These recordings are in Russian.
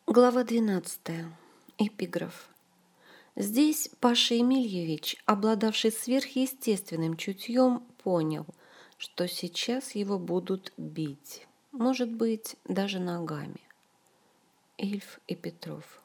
Глава 12. Эпиграф. Здесь Паша Емельевич, обладавший сверхъестественным чутьем, понял, что сейчас его будут бить, может быть, даже ногами. Ильф и Петров.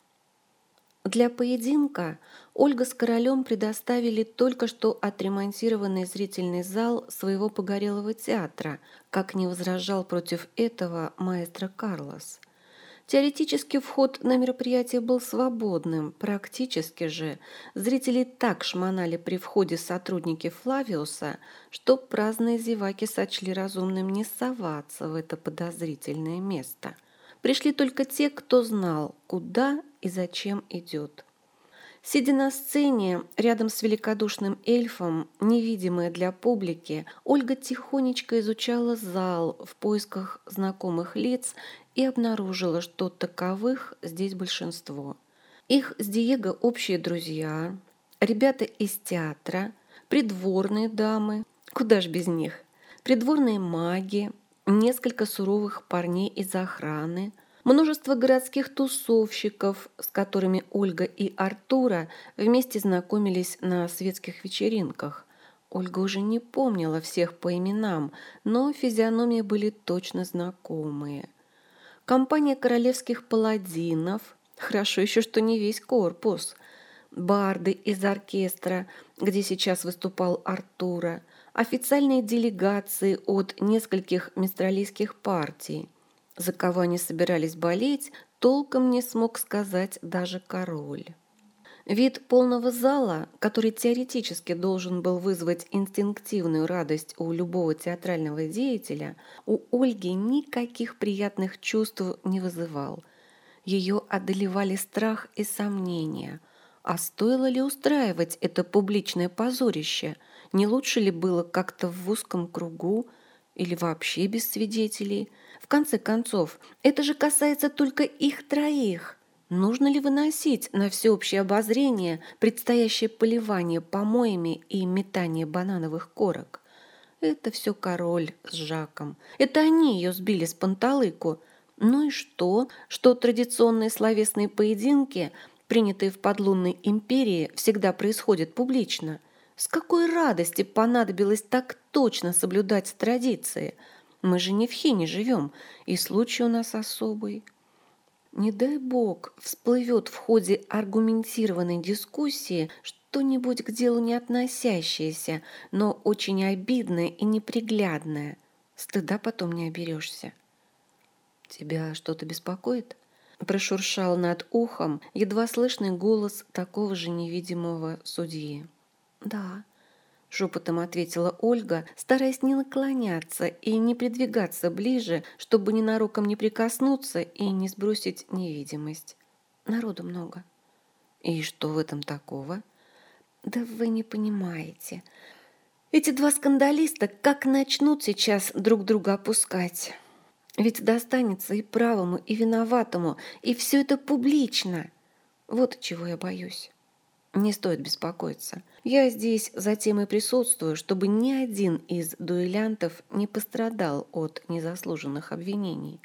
Для поединка Ольга с Королем предоставили только что отремонтированный зрительный зал своего погорелого театра, как не возражал против этого маэстро Карлос. Теоретически вход на мероприятие был свободным, практически же зрители так шмонали при входе сотрудники Флавиуса, что праздные зеваки сочли разумным не соваться в это подозрительное место. Пришли только те, кто знал, куда и зачем идет. Сидя на сцене, рядом с великодушным эльфом, невидимая для публики, Ольга тихонечко изучала зал в поисках знакомых лиц и обнаружила, что таковых здесь большинство. Их с Диего общие друзья, ребята из театра, придворные дамы, куда ж без них, придворные маги, несколько суровых парней из охраны, множество городских тусовщиков, с которыми Ольга и Артура вместе знакомились на светских вечеринках. Ольга уже не помнила всех по именам, но физиономии были точно знакомые. Компания королевских паладинов, хорошо еще, что не весь корпус, барды из оркестра, где сейчас выступал Артура, официальные делегации от нескольких мистралийских партий. За кого они собирались болеть, толком не смог сказать даже король. Вид полного зала, который теоретически должен был вызвать инстинктивную радость у любого театрального деятеля, у Ольги никаких приятных чувств не вызывал. Ее одолевали страх и сомнения. А стоило ли устраивать это публичное позорище? Не лучше ли было как-то в узком кругу или вообще без свидетелей? В конце концов, это же касается только их троих. Нужно ли выносить на всеобщее обозрение предстоящее поливание помоями и метание банановых корок? Это все король с Жаком. Это они ее сбили с панталыку. Ну и что? Что традиционные словесные поединки, принятые в подлунной империи, всегда происходят публично? С какой радости понадобилось так точно соблюдать традиции? Мы же не в Хине живем, и случай у нас особый. Не дай бог всплывет в ходе аргументированной дискуссии что-нибудь к делу не относящееся, но очень обидное и неприглядное. Стыда потом не оберешься. «Тебя что-то беспокоит?» Прошуршал над ухом едва слышный голос такого же невидимого судьи. «Да», — шепотом ответила Ольга, стараясь не наклоняться и не придвигаться ближе, чтобы ненароком не прикоснуться и не сбросить невидимость. «Народу много». «И что в этом такого?» «Да вы не понимаете. Эти два скандалиста как начнут сейчас друг друга опускать. Ведь достанется и правому, и виноватому, и все это публично. Вот чего я боюсь». «Не стоит беспокоиться. Я здесь затем и присутствую, чтобы ни один из дуэлянтов не пострадал от незаслуженных обвинений».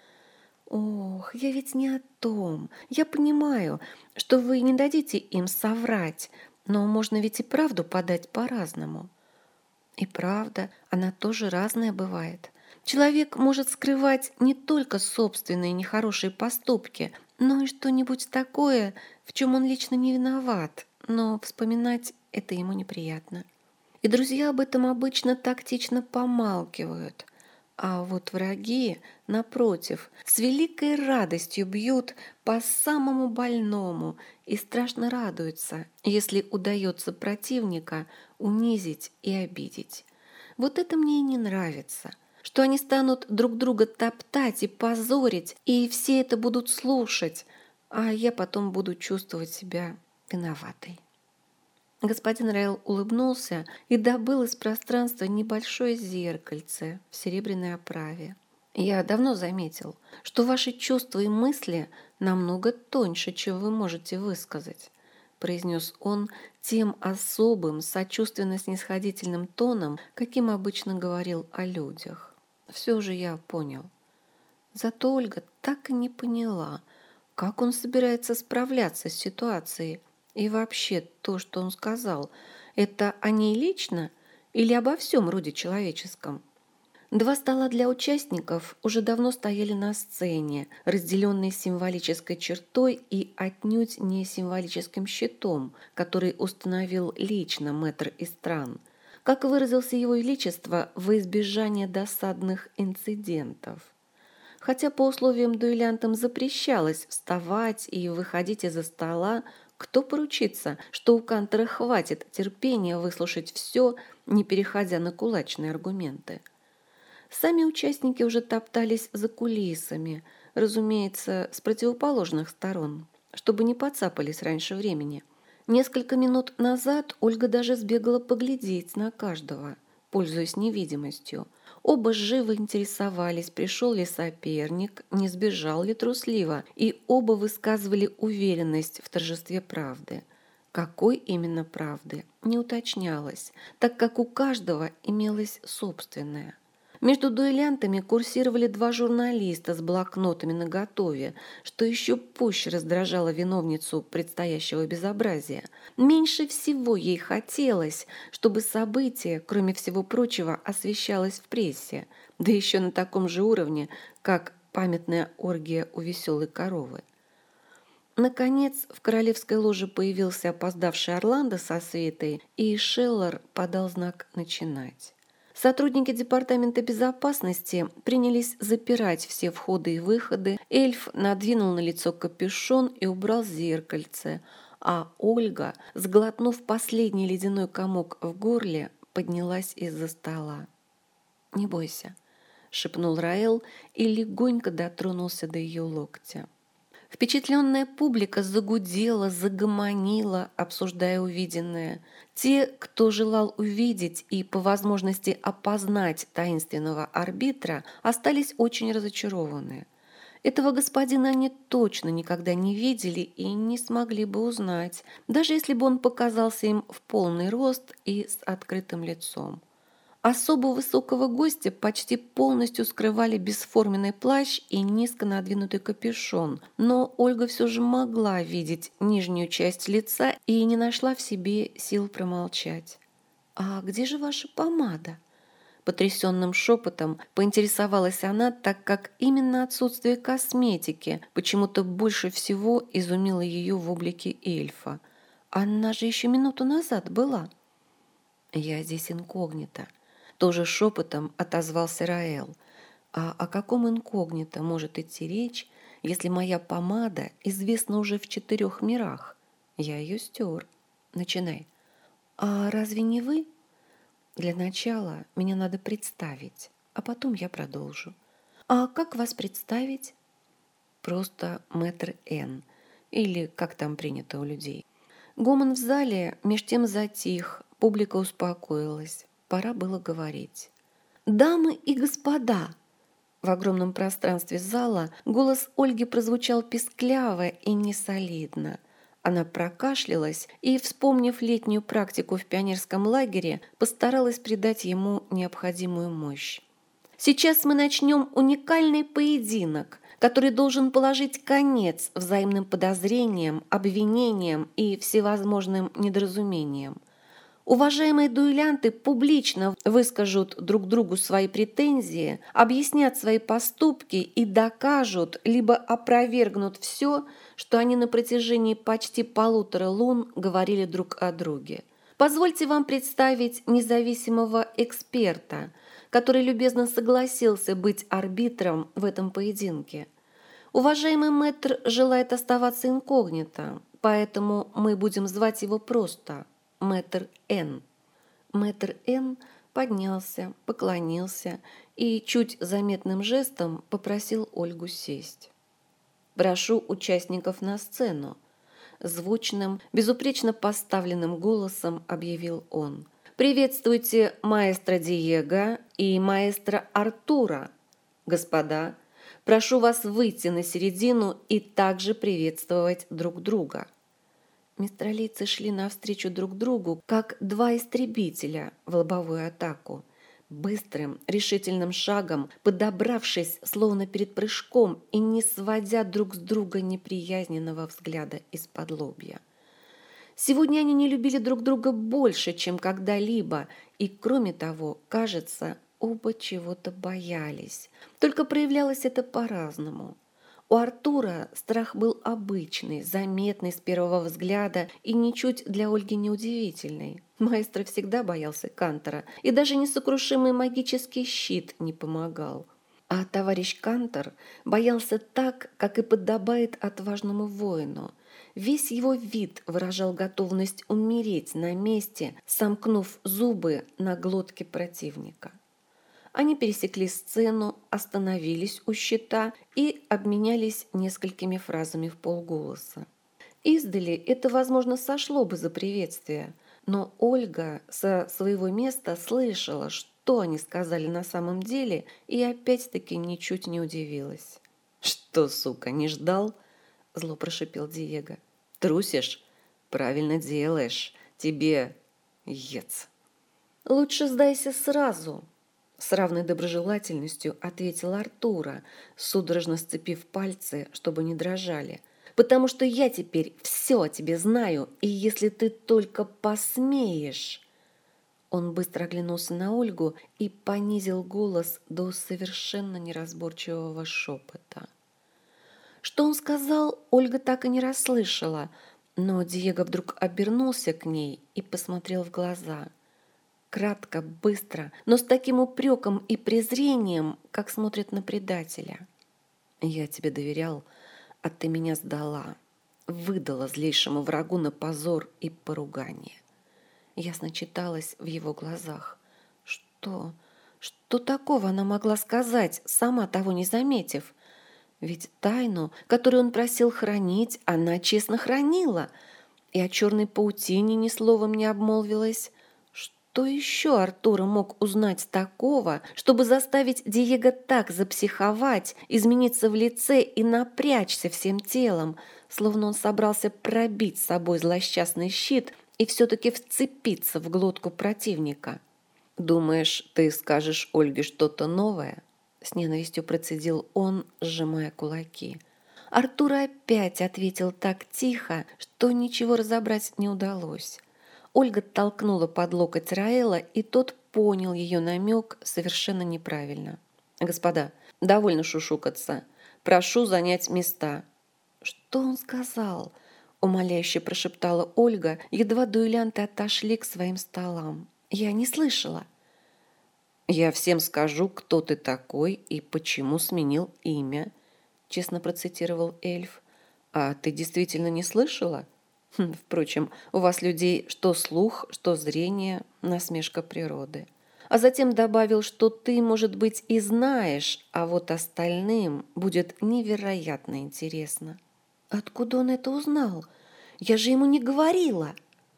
«Ох, я ведь не о том. Я понимаю, что вы не дадите им соврать, но можно ведь и правду подать по-разному». И правда, она тоже разная бывает. Человек может скрывать не только собственные нехорошие поступки, но и что-нибудь такое, в чем он лично не виноват, но вспоминать это ему неприятно. И друзья об этом обычно тактично помалкивают. А вот враги, напротив, с великой радостью бьют по самому больному и страшно радуются, если удается противника унизить и обидеть. Вот это мне и не нравится, что они станут друг друга топтать и позорить, и все это будут слушать, а я потом буду чувствовать себя виноватой. Господин Райл улыбнулся и добыл из пространства небольшое зеркальце в серебряной оправе. «Я давно заметил, что ваши чувства и мысли намного тоньше, чем вы можете высказать», произнес он тем особым, сочувственно-снисходительным тоном, каким обычно говорил о людях. Все же я понял. Зато Ольга так и не поняла, Как он собирается справляться с ситуацией? И вообще, то, что он сказал, это о ней лично или обо всем роде человеческом? Два стола для участников уже давно стояли на сцене, разделенные символической чертой и отнюдь не символическим щитом, который установил лично мэтр Истран. Как выразился его величество, во избежание досадных инцидентов. Хотя по условиям дуэлянтам запрещалось вставать и выходить из-за стола, кто поручится, что у Кантера хватит терпения выслушать все, не переходя на кулачные аргументы. Сами участники уже топтались за кулисами, разумеется, с противоположных сторон, чтобы не подцапались раньше времени. Несколько минут назад Ольга даже сбегала поглядеть на каждого, пользуясь невидимостью. Оба живо интересовались, пришел ли соперник, не сбежал ли трусливо, и оба высказывали уверенность в торжестве правды. Какой именно правды, не уточнялось, так как у каждого имелась собственная. Между дуэлянтами курсировали два журналиста с блокнотами наготове, что еще пуще раздражало виновницу предстоящего безобразия. Меньше всего ей хотелось, чтобы событие, кроме всего прочего, освещалось в прессе, да еще на таком же уровне, как памятная оргия у веселой коровы. Наконец, в королевской ложе появился опоздавший Орландо со свитой, и Шеллар подал знак начинать. Сотрудники департамента безопасности принялись запирать все входы и выходы. Эльф надвинул на лицо капюшон и убрал зеркальце, а Ольга, сглотнув последний ледяной комок в горле, поднялась из-за стола. «Не бойся», — шепнул Раэл и легонько дотронулся до ее локтя. Впечатленная публика загудела, загомонила, обсуждая увиденное. Те, кто желал увидеть и по возможности опознать таинственного арбитра, остались очень разочарованы. Этого господина они точно никогда не видели и не смогли бы узнать, даже если бы он показался им в полный рост и с открытым лицом. Особо высокого гостя почти полностью скрывали бесформенный плащ и низко надвинутый капюшон, но Ольга все же могла видеть нижнюю часть лица и не нашла в себе сил промолчать. «А где же ваша помада?» Потрясенным шепотом поинтересовалась она, так как именно отсутствие косметики почему-то больше всего изумило ее в облике эльфа. Она же еще минуту назад была. «Я здесь инкогнито», — тоже шепотом отозвался Раэл. «А о каком инкогнито может идти речь, если моя помада известна уже в 4 мирах? Я ее стер. Начинай». «А разве не вы?» «Для начала меня надо представить, а потом я продолжу». «А как вас представить?» «Просто мэтр Н, или как там принято у людей». Гомон в зале меж тем затих, публика успокоилась. Пора было говорить. «Дамы и господа!» В огромном пространстве зала голос Ольги прозвучал пискляво и несолидно. Она прокашлялась и, вспомнив летнюю практику в пионерском лагере, постаралась придать ему необходимую мощь. «Сейчас мы начнем уникальный поединок, который должен положить конец взаимным подозрениям, обвинениям и всевозможным недоразумениям. Уважаемые дуэлянты публично выскажут друг другу свои претензии, объяснят свои поступки и докажут, либо опровергнут все, что они на протяжении почти 1,5 лун говорили друг о друге. Позвольте вам представить независимого эксперта, который любезно согласился быть арбитром в этом поединке. Уважаемый мэтр желает оставаться инкогнито, поэтому мы будем звать его просто мэтр Н. Мэтр Н поднялся, поклонился и чуть заметным жестом попросил Ольгу сесть. «Прошу участников на сцену», — звучным, безупречно поставленным голосом объявил он. «Приветствуйте маэстро Диего и маэстро Артура. Господа, прошу вас выйти на середину и также приветствовать друг друга». Мистралийцы шли навстречу друг другу, как два истребителя в лобовую атаку. Быстрым, решительным шагом, подобравшись, словно перед прыжком, и не сводя друг с друга неприязненного взгляда из-под лобья. Сегодня они не любили друг друга больше, чем когда-либо, и, кроме того, кажется, оба чего-то боялись. Только проявлялось это по-разному. У Артура страх был обычный, заметный с первого взгляда и ничуть для Ольги неудивительный. Маэстро всегда боялся Кантора, и даже несокрушимый магический щит не помогал. А товарищ Кантор боялся так, как и подобает отважному воину. Весь его вид выражал готовность умереть на месте, сомкнув зубы на глотке противника. Они пересекли сцену, остановились у щита и обменялись несколькими фразами вполголоса. Издали это, возможно, сошло бы за приветствие, но Ольга со своего места слышала, что они сказали на самом деле, и опять-таки ничуть не удивилась. «Что, сука, не ждал?» – зло прошипел Диего. «Трусишь? Правильно делаешь. Тебе ец». «Лучше сдайся сразу», – с равной доброжелательностью ответил Артура, судорожно сцепив пальцы, чтобы не дрожали. «Потому что я теперь все о тебе знаю, и если ты только посмеешь...» Он быстро оглянулся на Ольгу и понизил голос до совершенно неразборчивого шепота. Что он сказал, Ольга так и не расслышала, но Диего вдруг обернулся к ней и посмотрел в глаза. Кратко, быстро, но с таким упреком и презрением, как смотрят на предателя. «Я тебе доверял, а ты меня сдала, выдала злейшему врагу на позор и поругание». Ясно читалось в его глазах. Что такого она могла сказать, сама того не заметив? Ведь тайну, которую он просил хранить, она честно хранила, и о черной паутине ни словом не обмолвилась. Что еще Артур мог узнать такого, чтобы заставить Диего так запсиховать, измениться в лице и напрячься всем телом, словно он собрался пробить с собой злосчастный щит и все-таки вцепиться в глотку противника? «Думаешь, ты скажешь Ольге что-то новое?» С ненавистью процедил он, сжимая кулаки. Артур опять ответил так тихо, что ничего разобрать не удалось. Ольга толкнула под локоть Раэла, и тот понял ее намек совершенно неправильно. «Господа, довольно шушукаться. Прошу занять места». «Что он сказал?» – умоляюще прошептала Ольга, едва дуэлянты отошли к своим столам. «Я не слышала». «Я всем скажу, кто ты такой и почему сменил имя», – честно процитировал эльф. «А ты действительно не слышала? Впрочем, у вас людей что слух, что зрение, насмешка природы». А затем добавил, что ты, может быть, и знаешь, а вот остальным будет невероятно интересно. «Откуда он это узнал? Я же ему не говорила».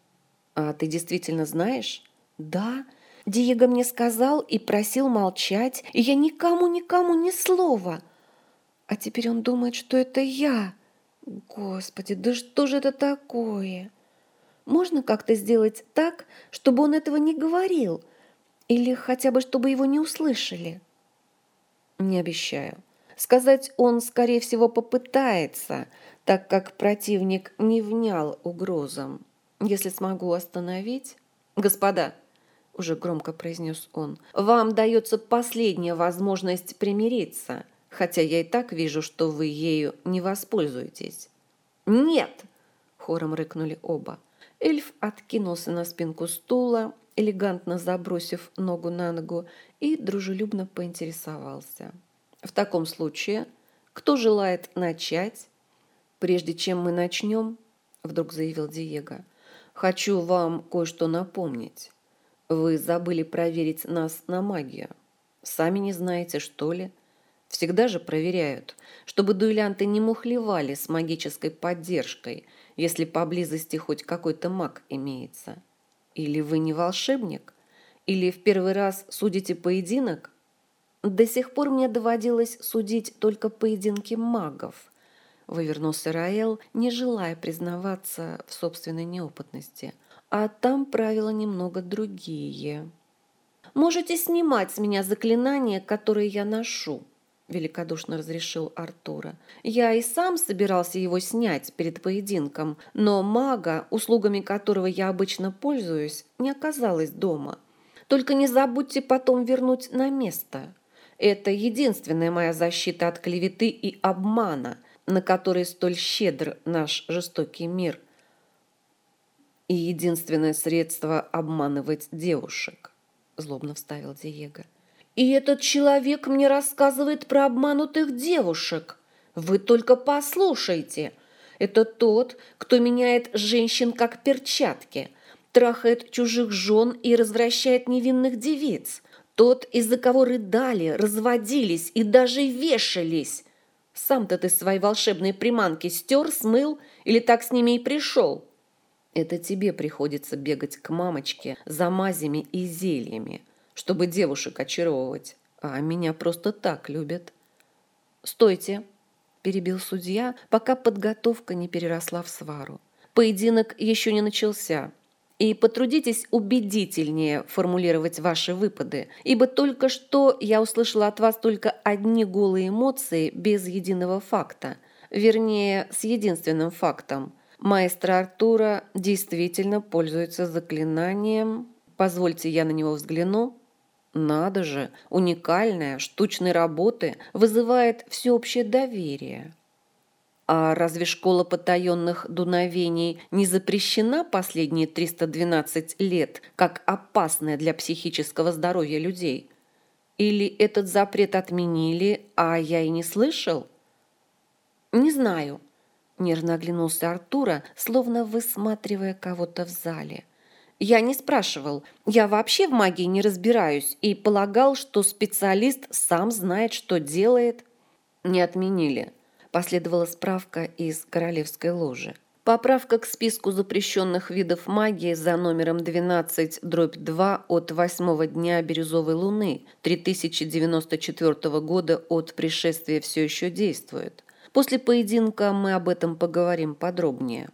«А ты действительно знаешь?» «Да». Диего мне сказал и просил молчать, и я никому ни слова. А теперь он думает, что это я. Господи, да что же это такое? Можно как-то сделать так, чтобы он этого не говорил? Или хотя бы, чтобы его не услышали?» «Не обещаю. Сказать он, скорее всего, попытается, так как противник не внял угрозам. Если смогу остановить...» «Господа!» уже громко произнес он. «Вам дается последняя возможность примириться, хотя я и так вижу, что вы ею не воспользуетесь». «Нет!» – хором рыкнули оба. Эльф откинулся на спинку стула, элегантно забросив ногу на ногу, и дружелюбно поинтересовался. «В таком случае, кто желает начать?» «Прежде чем мы начнем, – вдруг заявил Диего, – хочу вам кое-что напомнить. Вы забыли проверить нас на магию. Сами не знаете, что ли? Всегда же проверяют, чтобы дуэлянты не мухлевали с магической поддержкой, если поблизости хоть какой-то маг имеется. Или вы не волшебник? Или в первый раз судите поединок?» «До сих пор мне доводилось судить только поединки магов», – вывернулся Раэл, не желая признаваться в собственной неопытности. «А там правила немного другие». «Можете снимать с меня заклинания, которые я ношу», – великодушно разрешил Артура. «Я и сам собирался его снять перед поединком, но мага, услугами которого я обычно пользуюсь, не оказалось дома. Только не забудьте потом вернуть на место. Это единственная моя защита от клеветы и обмана, на который столь щедр наш жестокий мир, и единственное средство обманывать девушек», – злобно вставил Диего. «И этот человек мне рассказывает про обманутых девушек. Вы только послушайте. Это тот, кто меняет женщин как перчатки, трахает чужих жен и развращает невинных девиц. Тот, из-за кого рыдали, разводились и даже вешались. Сам-то ты свои волшебные приманки стер, смыл или так с ними и пришел? Это тебе приходится бегать к мамочке за мазями и зельями, чтобы девушек очаровывать, а меня просто так любят». «Стойте!» – перебил судья, пока подготовка не переросла в свару. «Поединок еще не начался, и потрудитесь убедительнее формулировать ваши выпады, ибо только что я услышала от вас только одни голые эмоции без единого факта, вернее, с единственным фактом. Маэстро Артура действительно пользуется заклинанием. Позвольте, я на него взгляну. Надо же, уникальное, штучной работы, вызывает всеобщее доверие. А разве школа потаенных дуновений не запрещена последние 312 лет как опасная для психического здоровья людей? Или этот запрет отменили, а я и не слышал?» «Не знаю», – нервно оглянулся Артура, словно высматривая кого-то в зале. «Я не спрашивал. Я вообще в магии не разбираюсь и полагал, что специалист сам знает, что делает». «Не отменили», – последовала справка из королевской ложи. «Поправка к списку запрещенных видов магии за номером 12/2 от 8-го дня Бирюзовой Луны 3094 года от пришествия все еще действует. После поединка мы об этом поговорим подробнее».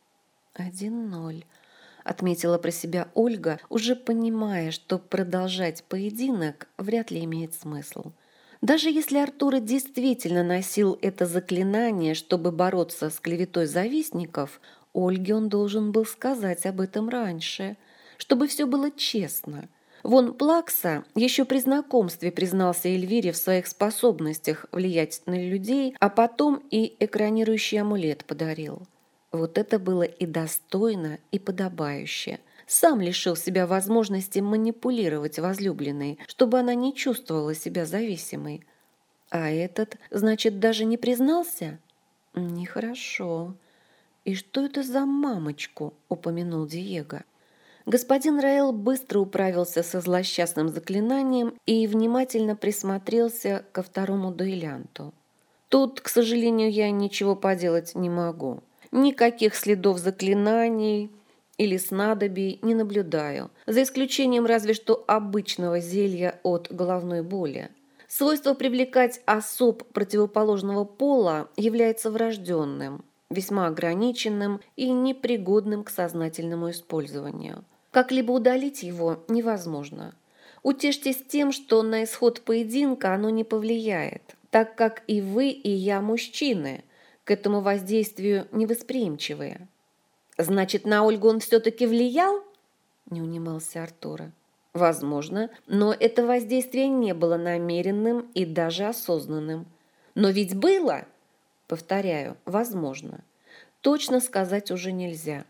1-0, отметила про себя Ольга, уже понимая, что продолжать поединок вряд ли имеет смысл. Даже если Артур действительно носил это заклинание, чтобы бороться с клеветой завистников, Ольге он должен был сказать об этом раньше, чтобы все было честно. Вон Плакса еще при знакомстве признался Эльвире в своих способностях влиять на людей, а потом и экранирующий амулет подарил. Вот это было и достойно, и подобающе. Сам лишил себя возможности манипулировать возлюбленной, чтобы она не чувствовала себя зависимой. А этот, значит, даже не признался? Нехорошо. «И что это за мамочку?» – упомянул Диего. Господин Раэл быстро управился со злосчастным заклинанием и внимательно присмотрелся ко второму дуэлянту. «Тут, к сожалению, я ничего поделать не могу. Никаких следов заклинаний или снадобий не наблюдаю, за исключением разве что обычного зелья от головной боли. Свойство привлекать особ противоположного пола является врожденным, весьма ограниченным и непригодным к сознательному использованию. Как-либо удалить его невозможно. Утешьтесь тем, что на исход поединка оно не повлияет, так как и вы, и я мужчины, к этому воздействию невосприимчивые». «Значит, на Ольгу он все-таки влиял?» – не унимался Артура. «Возможно, но это воздействие не было намеренным и даже осознанным. Но ведь было!» «Повторяю, возможно. Точно сказать уже нельзя».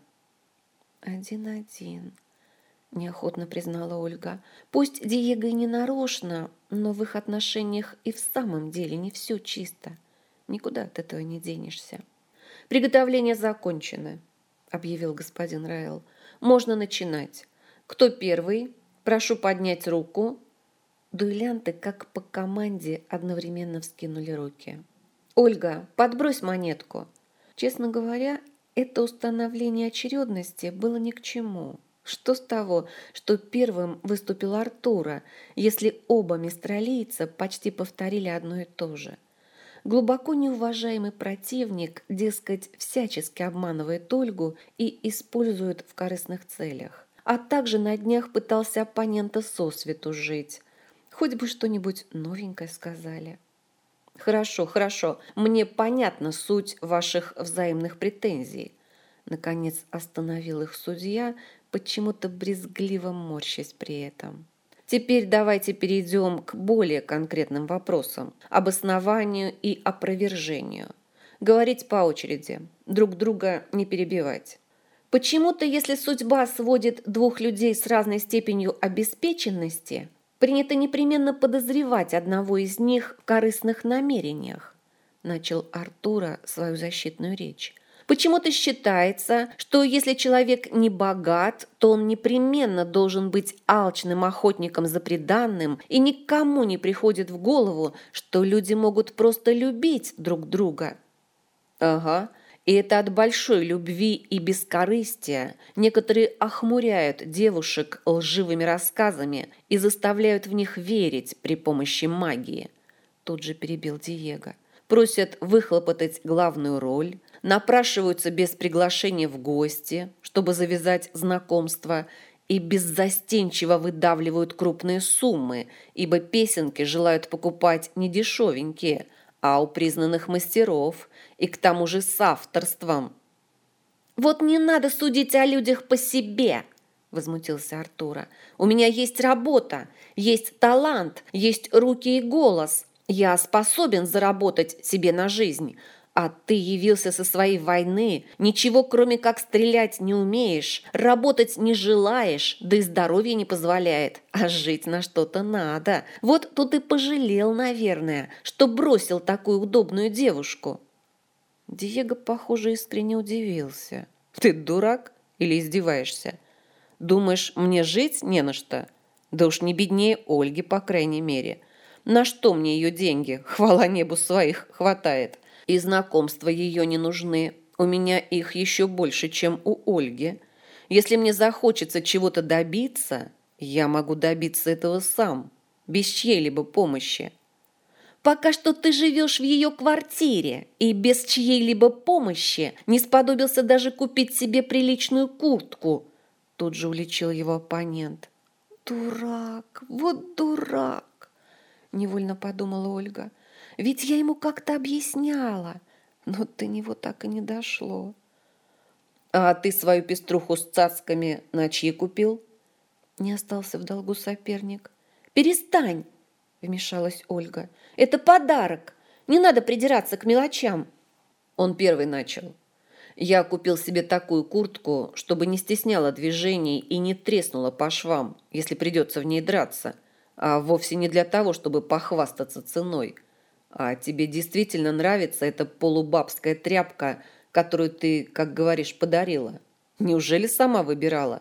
1-1, неохотно признала Ольга. «Пусть Диего и не нарочно, но в их отношениях и в самом деле не все чисто. Никуда от этого не денешься». «Приготовления закончены», – объявил господин Раэл. «Можно начинать. Кто первый? Прошу поднять руку». Дуэлянты, как по команде, одновременно вскинули руки. «Ольга, подбрось монетку». Честно говоря, это установление очередности было ни к чему. Что с того, что первым выступил Артура, если оба мистралийца почти повторили одно и то же? Глубоко неуважаемый противник, дескать, всячески обманывает Ольгу и использует в корыстных целях. а также на днях пытался оппонента сосвету жить. Хоть бы что-нибудь новенькое сказали. Хорошо, хорошо, мне понятна суть ваших взаимных претензий. Наконец остановил их судья, почему-то брезгливо морщась при этом. Теперь давайте перейдем к более конкретным вопросам, обоснованию и опровержению. Говорить по очереди, друг друга не перебивать. Почему-то, если судьба сводит двух людей с разной степенью обеспеченности, принято непременно подозревать одного из них в корыстных намерениях, начал Артура свою защитную речь. Почему-то считается, что если человек не богат, то он непременно должен быть алчным охотником за приданным, и никому не приходит в голову, что люди могут просто любить друг друга. Ага, и это от большой любви и бескорыстия некоторые охмуряют девушек лживыми рассказами и заставляют в них верить при помощи магии. Тут же перебил Диего. Просят выхлопотать главную роль, напрашиваются без приглашения в гости, чтобы завязать знакомство, и беззастенчиво выдавливают крупные суммы, ибо песенки желают покупать не дешевенькие, а у признанных мастеров, и к тому же с авторством. «Вот не надо судить о людях по себе!» – возмутился Артура. «У меня есть работа, есть талант, есть руки и голос. Я способен заработать себе на жизнь, а ты явился со своей войны, ничего кроме как стрелять не умеешь, работать не желаешь, да и здоровье не позволяет, а жить на что-то надо. Вот тут и пожалел, наверное, что бросил такую удобную девушку». Диего, похоже, искренне удивился. «Ты дурак или издеваешься? Думаешь, мне жить не на что? Да уж не беднее Ольги, по крайней мере. На что мне ее деньги? Хвала небу, своих хватает. И знакомства ее не нужны. У меня их еще больше, чем у Ольги. Если мне захочется чего-то добиться, я могу добиться этого сам, без чьей-либо помощи». «Пока что ты живешь в ее квартире и без чьей-либо помощи не сподобился даже купить себе приличную куртку», тут же уличил его оппонент. «Дурак, вот дурак!» – невольно подумала Ольга. «Ведь я ему как-то объясняла, но до него так и не дошло». «А ты свою пеструху с цацками на чьи купил?» Не остался в долгу соперник. «Перестань!» – вмешалась Ольга. «Это подарок! Не надо придираться к мелочам!» Он первый начал. «Я купил себе такую куртку, чтобы не стесняла движений и не треснула по швам, если придется в ней драться, а вовсе не для того, чтобы похвастаться ценой. А тебе действительно нравится эта полубабская тряпка, которую ты, как говоришь, подарила? Неужели сама выбирала?»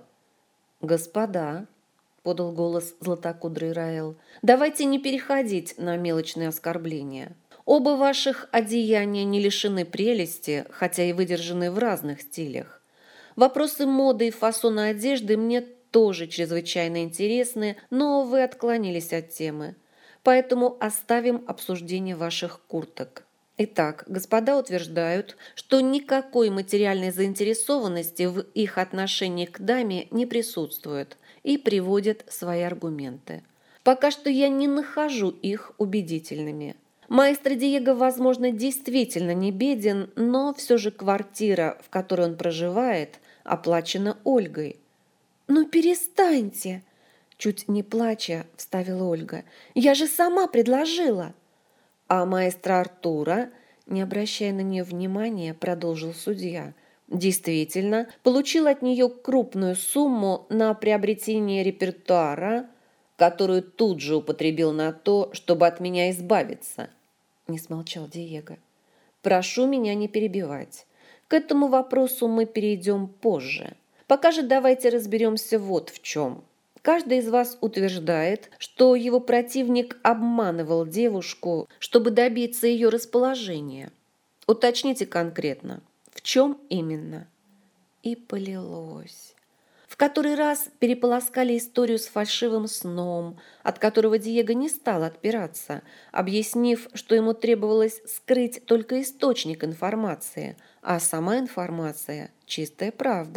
«Господа», – подал голос златокудрый Раэл, – «давайте не переходить на мелочные оскорбления. Оба ваших одеяния не лишены прелести, хотя и выдержаны в разных стилях. Вопросы моды и фасона одежды мне тоже чрезвычайно интересны, но вы отклонились от темы. Поэтому оставим обсуждение ваших курток. Итак, господа утверждают, что никакой материальной заинтересованности в их отношении к даме не присутствует и приводят свои аргументы. Пока что я не нахожу их убедительными. Маэстро Диего, возможно, действительно не беден, но все же квартира, в которой он проживает, оплачена Ольгой». «Ну перестаньте!» – чуть не плача вставила Ольга. «Я же сама предложила!» «А маэстро Артура, не обращая на нее внимания, продолжил судья, действительно получил от нее крупную сумму на приобретение репертуара, которую тут же употребил на то, чтобы от меня избавиться», – не смолчал Диего. «Прошу меня не перебивать. К этому вопросу мы перейдем позже. Пока же давайте разберемся вот в чем. Каждый из вас утверждает, что его противник обманывал девушку, чтобы добиться ее расположения. Уточните конкретно, в чем именно?» И полилось. В который раз переполоскали историю с фальшивым сном, от которого Диего не стал отпираться, объяснив, что ему требовалось скрыть только источник информации, а сама информация – чистая правда.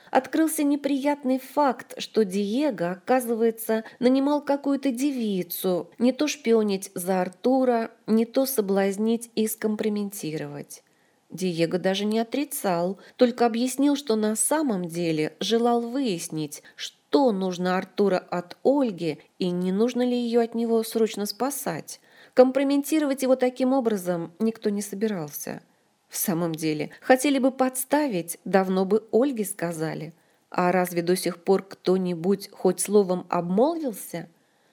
Открылся неприятный факт, что Диего, оказывается, нанимал какую-то девицу, не то шпионить за Артура, не то соблазнить и скомпрометировать. Диего даже не отрицал, только объяснил, что на самом деле желал выяснить, что нужно Артура от Ольги и не нужно ли ее от него срочно спасать. Компрометировать его таким образом никто не собирался. В самом деле, хотели бы подставить, давно бы Ольге сказали. А разве до сих пор кто-нибудь хоть словом обмолвился?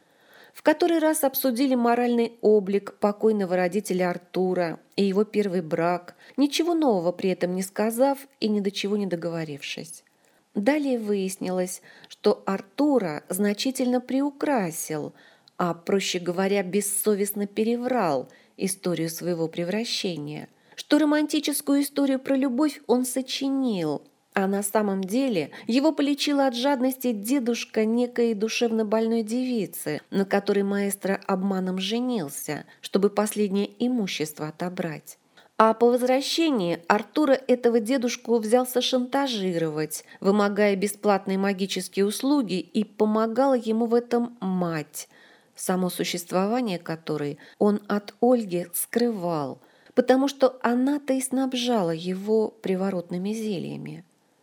В который раз обсудили моральный облик покойного родителя Артура и его первый брак, ничего нового при этом не сказав и ни до чего не договорившись. Далее выяснилось, что Артура значительно приукрасил, а, проще говоря, бессовестно переврал историю своего превращения, что романтическую историю про любовь он сочинил, а на самом деле его полечила от жадности дедушка некой душевно больной девицы, на которой маэстро обманом женился, чтобы последнее имущество отобрать. А по возвращении Артура этого дедушку взялся шантажировать, вымогая бесплатные магические услуги, и помогала ему в этом мать, само существование которой он от Ольги скрывал, потому что она-то и снабжала его приворотными зельями.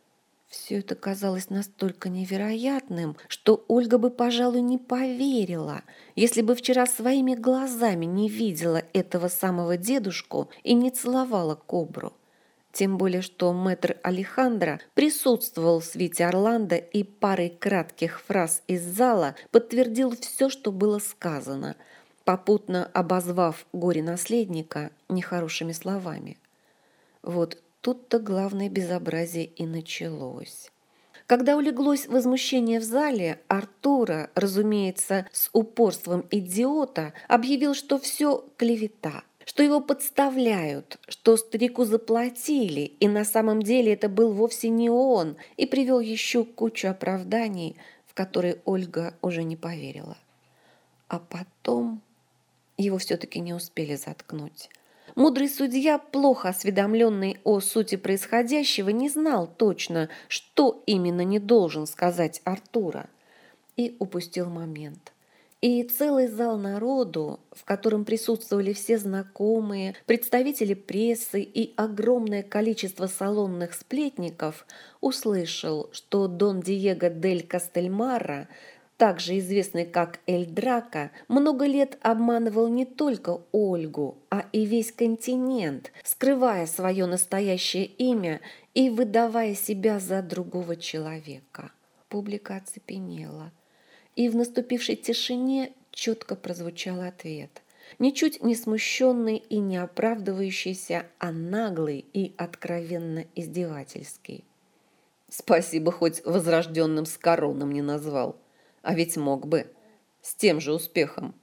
Все это казалось настолько невероятным, что Ольга бы, пожалуй, не поверила, если бы вчера своими глазами не видела этого самого дедушку и не целовала кобру. Тем более, что мэтр Алехандро присутствовал в свите Орландо и парой кратких фраз из зала подтвердил все, что было сказано, попутно обозвав горе-наследника нехорошими словами. Вот тут-то главное безобразие и началось. Когда улеглось возмущение в зале, Артура, разумеется, с упорством идиота, объявил, что все клевета, что его подставляют, что старику заплатили, и на самом деле это был вовсе не он, и привел еще кучу оправданий, в которые Ольга уже не поверила. А потом его все-таки не успели заткнуть. Мудрый судья, плохо осведомленный о сути происходящего, не знал точно, что именно не должен сказать Артура, и упустил момент. И целый зал народу, в котором присутствовали все знакомые, представители прессы и огромное количество салонных сплетников, услышал, что Дон Диего дель Кастельмарра, также известный как Эль Драко, много лет обманывал не только Ольгу, а и весь континент, скрывая свое настоящее имя и выдавая себя за другого человека. Публика оцепенела. И в наступившей тишине четко прозвучал ответ. Ничуть не смущенный и не оправдывающийся, а наглый и откровенно издевательский. «Спасибо, хоть возрожденным с короном не назвал. А ведь мог бы. С тем же успехом».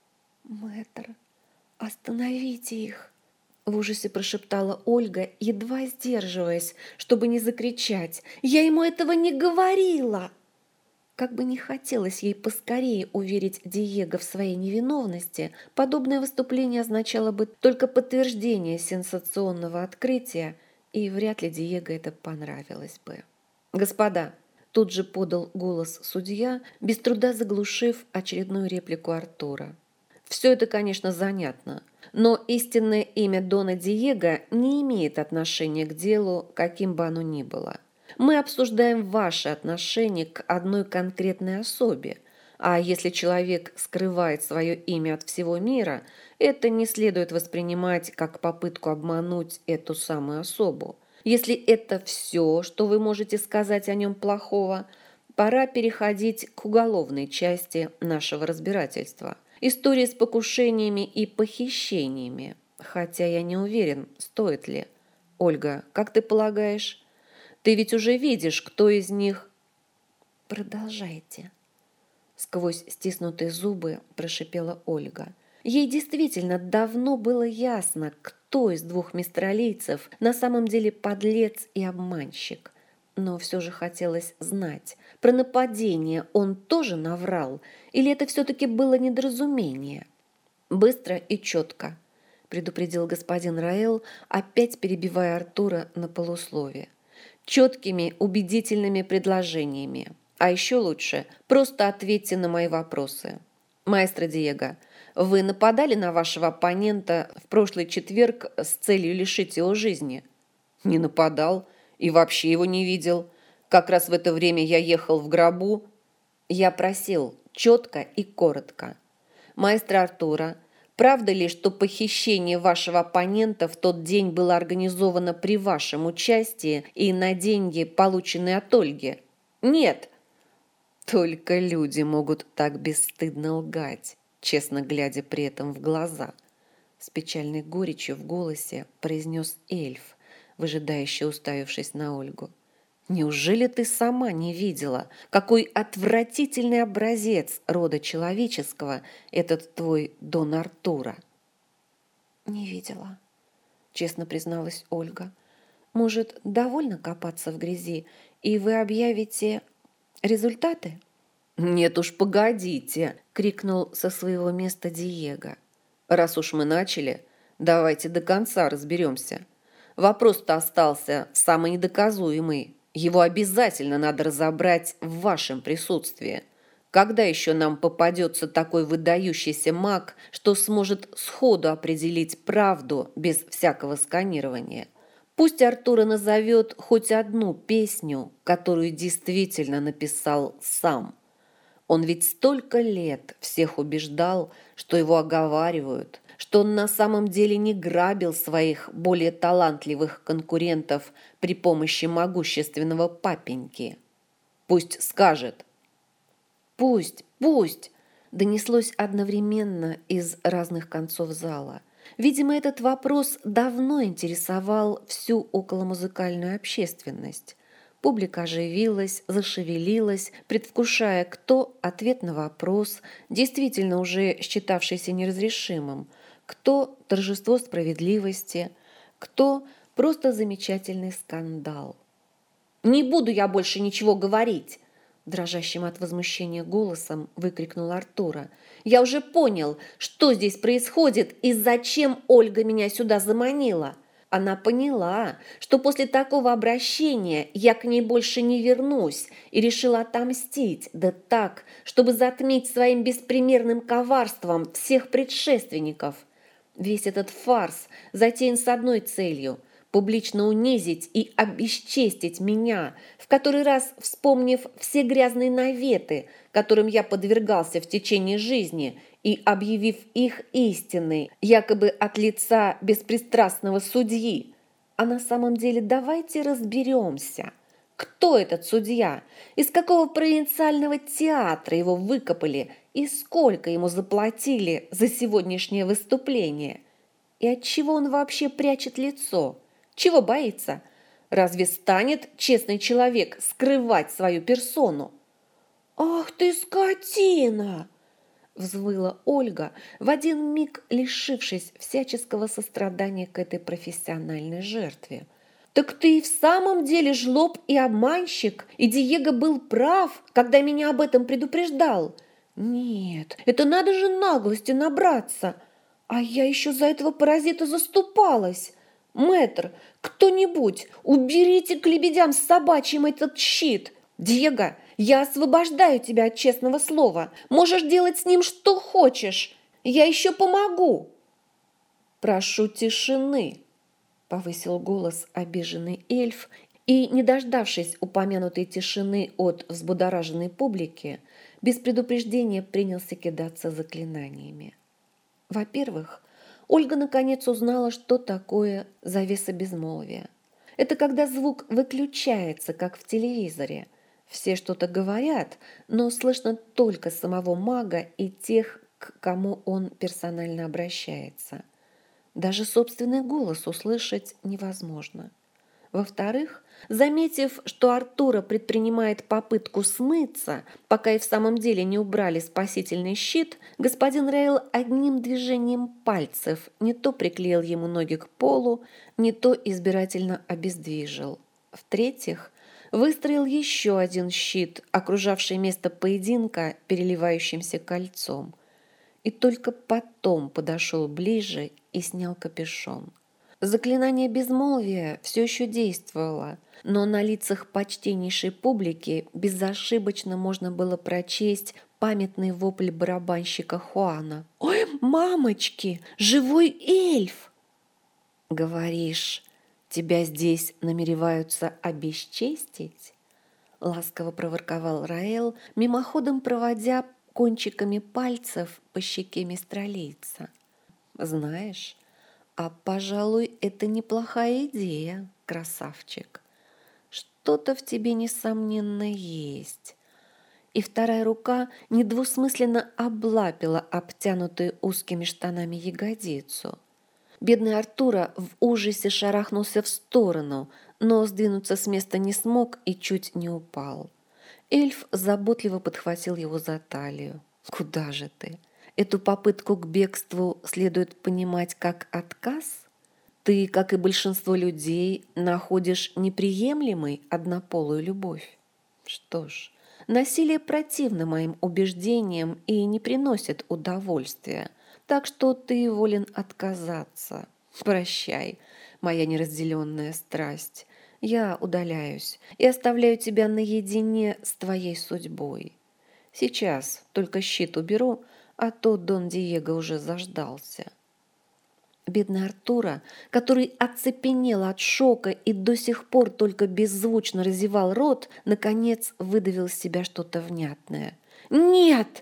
«Мэтр, остановите их!» В ужасе прошептала Ольга, едва сдерживаясь, чтобы не закричать. «Я ему этого не говорила!» Как бы не хотелось ей поскорее уверить Диего в своей невиновности, подобное выступление означало бы только подтверждение сенсационного открытия, и вряд ли Диего это понравилось бы. «Господа!» – тут же подал голос судья, без труда заглушив очередную реплику Артура. «Все это, конечно, занятно, но истинное имя Дона Диего не имеет отношения к делу, каким бы оно ни было. Мы обсуждаем ваши отношения к одной конкретной особе, а если человек скрывает свое имя от всего мира, это не следует воспринимать как попытку обмануть эту самую особу. Если это все, что вы можете сказать о нем плохого, пора переходить к уголовной части нашего разбирательства. История с покушениями и похищениями, хотя я не уверен, стоит ли. Ольга, как ты полагаешь? Ты ведь уже видишь, кто из них...» «Продолжайте», — сквозь стиснутые зубы прошипела Ольга. Ей действительно давно было ясно, кто из двух мистралийцев на самом деле подлец и обманщик. Но все же хотелось знать, про нападение он тоже наврал, или это все-таки было недоразумение? «Быстро и четко», — предупредил господин Раэл, опять перебивая Артура на полусловие. четкими, убедительными предложениями. А еще лучше, просто ответьте на мои вопросы. Маэстро Диего, вы нападали на вашего оппонента в прошлый четверг с целью лишить его жизни? Не нападал и вообще его не видел. Как раз в это время я ехал в гробу. Я просил четко и коротко. Маэстро Артура, правда ли, что похищение вашего оппонента в тот день было организовано при вашем участии и на деньги, полученные от Ольги? Нет. Только люди могут так бесстыдно лгать, честно глядя при этом в глаза. С печальной горечью в голосе произнес эльф, выжидающе уставившись на Ольгу. Неужели ты сама не видела, какой отвратительный образец рода человеческого этот твой Дон Артура? Не видела, честно призналась Ольга. Может, довольно копаться в грязи, и вы объявите результаты? Нет уж, погодите, крикнул со своего места Диего. Раз уж мы начали, давайте до конца разберемся. Вопрос-то остался самый недоказуемый. Его обязательно надо разобрать в вашем присутствии. Когда еще нам попадется такой выдающийся маг, что сможет сходу определить правду без всякого сканирования? Пусть Артура назовет хоть одну песню, которую действительно написал сам. Он ведь столько лет всех убеждал, что его оговаривают, что он на самом деле не грабил своих более талантливых конкурентов при помощи могущественного папеньки. Пусть скажет. «Пусть, пусть!» донеслось одновременно из разных концов зала. Видимо, этот вопрос давно интересовал всю околомузыкальную общественность. Публика оживилась, зашевелилась, предвкушая, кто ответ на вопрос, действительно уже считавшийся неразрешимым, кто торжество справедливости, кто просто замечательный скандал. «Не буду я больше ничего говорить!» Дрожащим от возмущения голосом выкрикнул Артура. «Я уже понял, что здесь происходит и зачем Ольга меня сюда заманила. Она поняла, что после такого обращения я к ней больше не вернусь и решила отомстить, да так, чтобы затмить своим беспримерным коварством всех предшественников. Весь этот фарс затеян с одной целью – публично унизить и обесчестить меня, в который раз вспомнив все грязные наветы, которым я подвергался в течение жизни, и объявив их истиной, якобы от лица беспристрастного судьи. А на самом деле давайте разберемся, кто этот судья, из какого провинциального театра его выкопали и сколько ему заплатили за сегодняшнее выступление, и от чего он вообще прячет лицо. Чего боится? Разве станет честный человек скрывать свою персону? «Ах ты, скотина!» – взвыла Ольга, в один миг лишившись всяческого сострадания к этой профессиональной жертве. «Так ты и в самом деле жлоб и обманщик, и Диего был прав, когда меня об этом предупреждал. Нет, это надо же наглости набраться, а я еще за этого паразита заступалась. Мэтр, кто-нибудь, уберите к лебедям с собачьим этот щит. Диего, я освобождаю тебя от честного слова. Можешь делать с ним что хочешь. Я еще помогу. Прошу тишины, повысил голос обиженный эльф, и, не дождавшись упомянутой тишины от взбудораженной публики, без предупреждения принялся кидаться заклинаниями. Во-первых, Ольга наконец узнала, что такое завеса безмолвия. Это когда звук выключается, как в телевизоре. Все что-то говорят, но слышно только самого мага и тех, к кому он персонально обращается. Даже собственный голос услышать невозможно. Во-вторых, заметив, что Артура предпринимает попытку смыться, пока и в самом деле не убрали спасительный щит, господин Рейл одним движением пальцев не то приклеил ему ноги к полу, не то избирательно обездвижил. В-третьих, выстроил еще один щит, окружавший место поединка переливающимся кольцом. И только потом подошел ближе и снял капюшон. Заклинание безмолвия все еще действовало, но на лицах почтеннейшей публики безошибочно можно было прочесть памятный вопль барабанщика Хуана. «Ой, мамочки! Живой эльф!» «Говоришь, тебя здесь намереваются обесчестить?» Ласково проворковал Раэл, мимоходом проводя кончиками пальцев по щеке мистралийца. «Знаешь, а, пожалуй, это неплохая идея, красавчик. Что-то в тебе, несомненно, есть». И вторая рука недвусмысленно облапила обтянутую узкими штанами ягодицу. Бедный Артура в ужасе шарахнулся в сторону, но сдвинуться с места не смог и чуть не упал. Эльф заботливо подхватил его за талию. «Куда же ты? Эту попытку к бегству следует понимать как отказ? Ты, как и большинство людей, находишь неприемлемой однополую любовь? Что ж, насилие противно моим убеждениям и не приносит удовольствия, так что ты волен отказаться. Прощай, моя неразделенная страсть. Я удаляюсь и оставляю тебя наедине с твоей судьбой. Сейчас только щит уберу, а то Дон Диего уже заждался». Бедный Артура, который оцепенел от шока и до сих пор только беззвучно разевал рот, наконец выдавил из себя что-то внятное. «Нет!»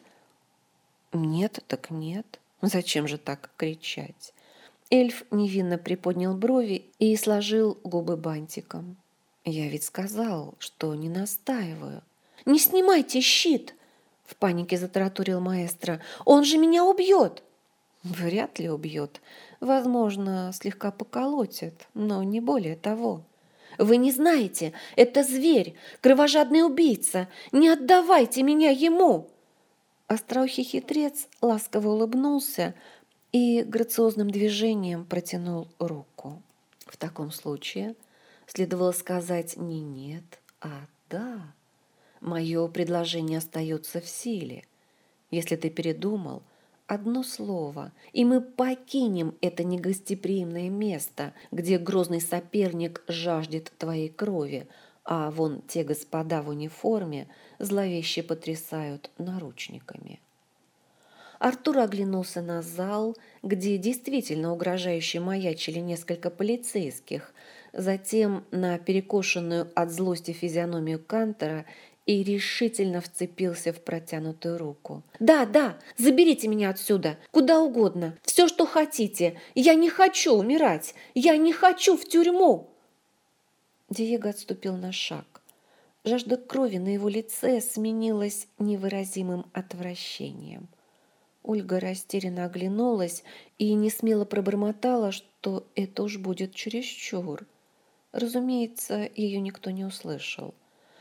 «Нет, так нет. Зачем же так кричать?» Эльф невинно приподнял брови и сложил губы бантиком. «Я ведь сказал, что не настаиваю». «Не снимайте щит!» — в панике затараторил маэстро. «Он же меня убьет!» «Вряд ли убьет. Возможно, слегка поколотит, но не более того». «Вы не знаете, это зверь, кровожадный убийца. Не отдавайте меня ему!» Остроухий хитрец ласково улыбнулся и грациозным движением протянул руку. В таком случае следовало сказать не «нет», а «да». Мое предложение остается в силе. Если ты передумал, одно слово, и мы покинем это негостеприимное место, где грозный соперник жаждет твоей крови, а вон те господа в униформе зловеще потрясают наручниками. Артур оглянулся на зал, где действительно угрожающе маячили несколько полицейских, затем на перекошенную от злости физиономию Кантора и решительно вцепился в протянутую руку. «Да, да, заберите меня отсюда, куда угодно, все, что хотите. Я не хочу умирать, я не хочу в тюрьму!» Диего отступил на шаг. Жажда крови на его лице сменилась невыразимым отвращением. Ольга растерянно оглянулась и несмело пробормотала, что это уж будет чересчур. Разумеется, ее никто не услышал.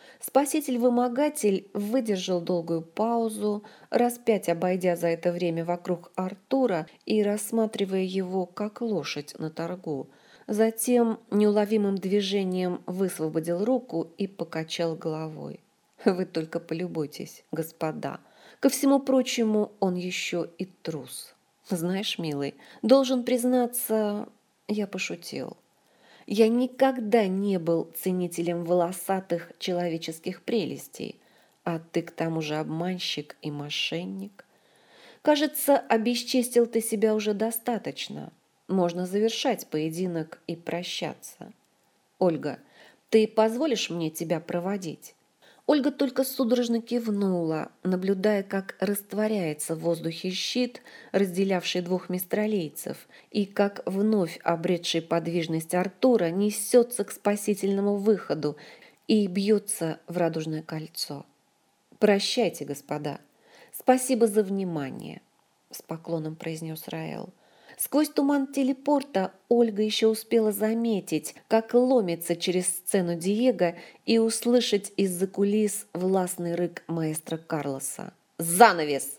Спаситель-вымогатель выдержал долгую паузу, раз 5 обойдя за это время вокруг Артура и рассматривая его как лошадь на торгу. Затем неуловимым движением высвободил руку и покачал головой. «Вы только полюбуйтесь, господа. Ко всему прочему, он еще и трус. Знаешь, милый, должен признаться, я пошутил. Я никогда не был ценителем волосатых человеческих прелестей, а ты к тому же обманщик и мошенник. Кажется, обесчестил ты себя уже достаточно. Можно завершать поединок и прощаться. Ольга, ты позволишь мне тебя проводить?» Ольга только судорожно кивнула, наблюдая, как растворяется в воздухе щит, разделявший двух мистралийцев, и как вновь обретший подвижность Артура несется к спасительному выходу и бьется в радужное кольцо. «Прощайте, господа. Спасибо за внимание», — с поклоном произнес Раэл. Сквозь туман телепорта Ольга еще успела заметить, как ломится через сцену Диего и услышать из-за кулис властный рык маэстро Карлоса. «Занавес!»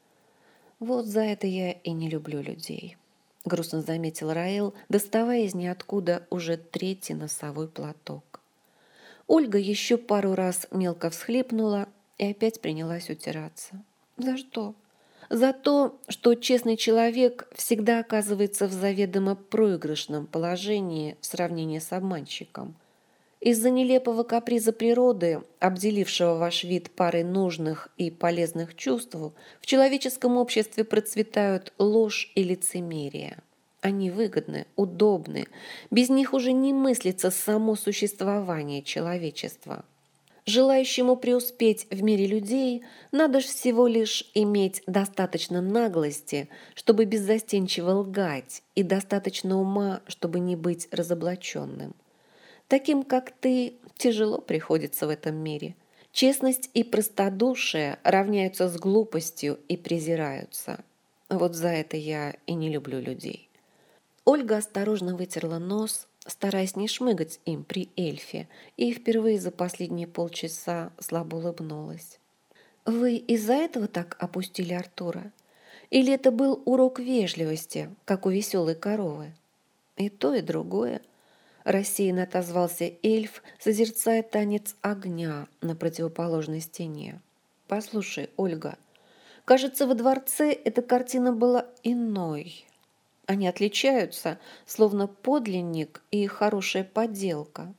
«Вот за это я и не люблю людей», — грустно заметил Раэл, доставая из ниоткуда уже 3-й носовой платок. Ольга еще пару раз мелко всхлипнула и опять принялась утираться. «За что? За то, что честный человек всегда оказывается в заведомо проигрышном положении в сравнении с обманщиком. Из-за нелепого каприза природы, обделившего ваш вид парой нужных и полезных чувств, в человеческом обществе процветают ложь и лицемерие. Они выгодны, удобны, без них уже не мыслится само существование человечества. Желающему преуспеть в мире людей надо ж всего лишь иметь достаточно наглости, чтобы беззастенчиво лгать, и достаточно ума, чтобы не быть разоблаченным. Таким, как ты, тяжело приходится в этом мире. Честность и простодушие равняются с глупостью и презираются. Вот за это я и не люблю людей. Ольга осторожно вытерла нос, стараясь не шмыгать им при эльфе, и впервые за последние полчаса слабо улыбнулась. «Вы из-за этого так опустили Артура? Или это был урок вежливости, как у веселой коровы?» «И то, и другое», — рассеянно отозвался эльф, созерцая танец огня на противоположной стене. «Послушай, Ольга, кажется, во дворце эта картина была иной. Они отличаются, словно подлинник и хорошая подделка».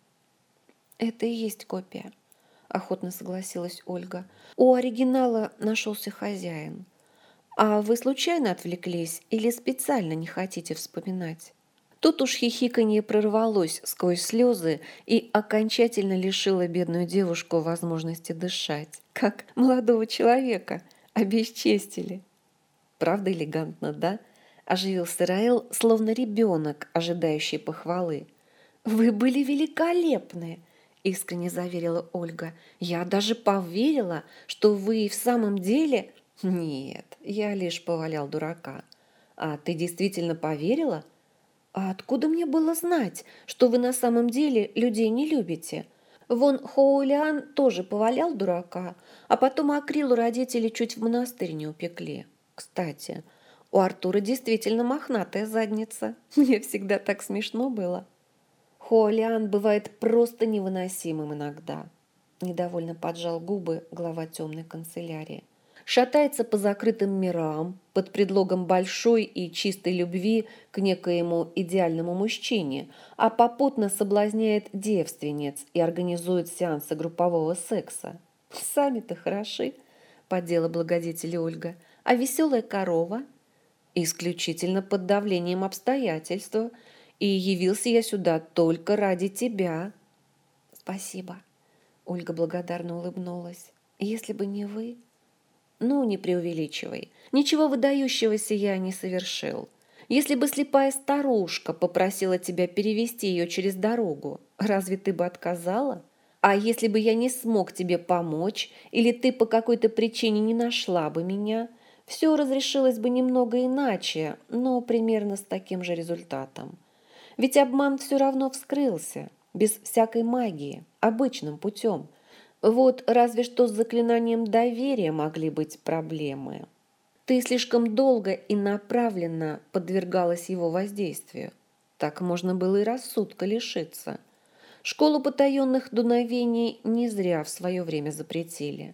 «Это и есть копия», — охотно согласилась Ольга. «У оригинала нашелся хозяин. А вы случайно отвлеклись или специально не хотите вспоминать?» Тут уж хихиканье прорвалось сквозь слезы и окончательно лишило бедную девушку возможности дышать. Как молодого человека обесчестили. «Правда элегантно, да?» – оживился Раэл, словно ребенок, ожидающий похвалы. «Вы были великолепны!» – искренне заверила Ольга. «Я даже поверила, что вы и в самом деле...» «Нет, я лишь повалял дурака». «А ты действительно поверила?» «А откуда мне было знать, что вы на самом деле людей не любите? Вон Хоулиан тоже повалял дурака, а потом Акрилу родители чуть в монастырь не упекли. Кстати, у Артура действительно мохнатая задница. Мне всегда так смешно было». «Хоулиан бывает просто невыносимым иногда», – недовольно поджал губы глава темной канцелярии. «Шатается по закрытым мирам под предлогом большой и чистой любви к некоему идеальному мужчине, а попутно соблазняет девственниц и организует сеансы группового секса. Сами-то хороши», – поддела благодетель Ольга. «А веселая корова?» «Исключительно под давлением обстоятельств. И явился я сюда только ради тебя». «Спасибо», – Ольга благодарно улыбнулась. «Если бы не вы...» «Ну, не преувеличивай. Ничего выдающегося я не совершил. Если бы слепая старушка попросила тебя перевести ее через дорогу, разве ты бы отказала? А если бы я не смог тебе помочь, или ты по какой-то причине не нашла бы меня, все разрешилось бы немного иначе, но примерно с таким же результатом. Ведь обман все равно вскрылся, без всякой магии, обычным путем. Вот разве что с заклинанием доверия могли быть проблемы. Ты слишком долго и направленно подвергалась его воздействию. Так можно было и рассудка лишиться. Школу потаенных дуновений не зря в свое время запретили.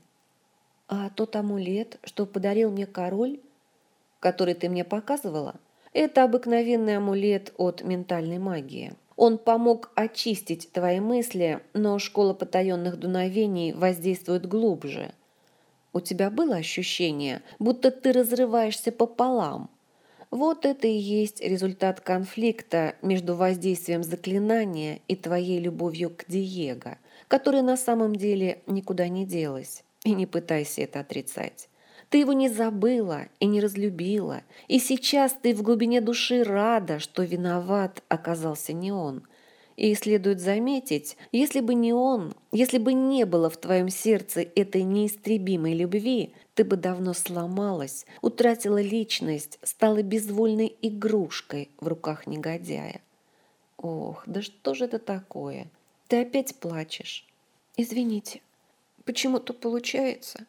А тот амулет, что подарил мне король, который ты мне показывала, это обыкновенный амулет от ментальной магии. Он помог очистить твои мысли, но школа потаенных дуновений воздействует глубже. У тебя было ощущение, будто ты разрываешься пополам. Вот это и есть результат конфликта между воздействием заклинания и твоей любовью к Диего, которая на самом деле никуда не делась. И не пытайся это отрицать. Ты его не забыла и не разлюбила, и сейчас ты в глубине души рада, что виноват оказался не он. И следует заметить, если бы не он, если бы не было в твоем сердце этой неистребимой любви, ты бы давно сломалась, утратила личность, стала безвольной игрушкой в руках негодяя. Ох, да что же это такое? Ты опять плачешь. Извините, почему-то получается.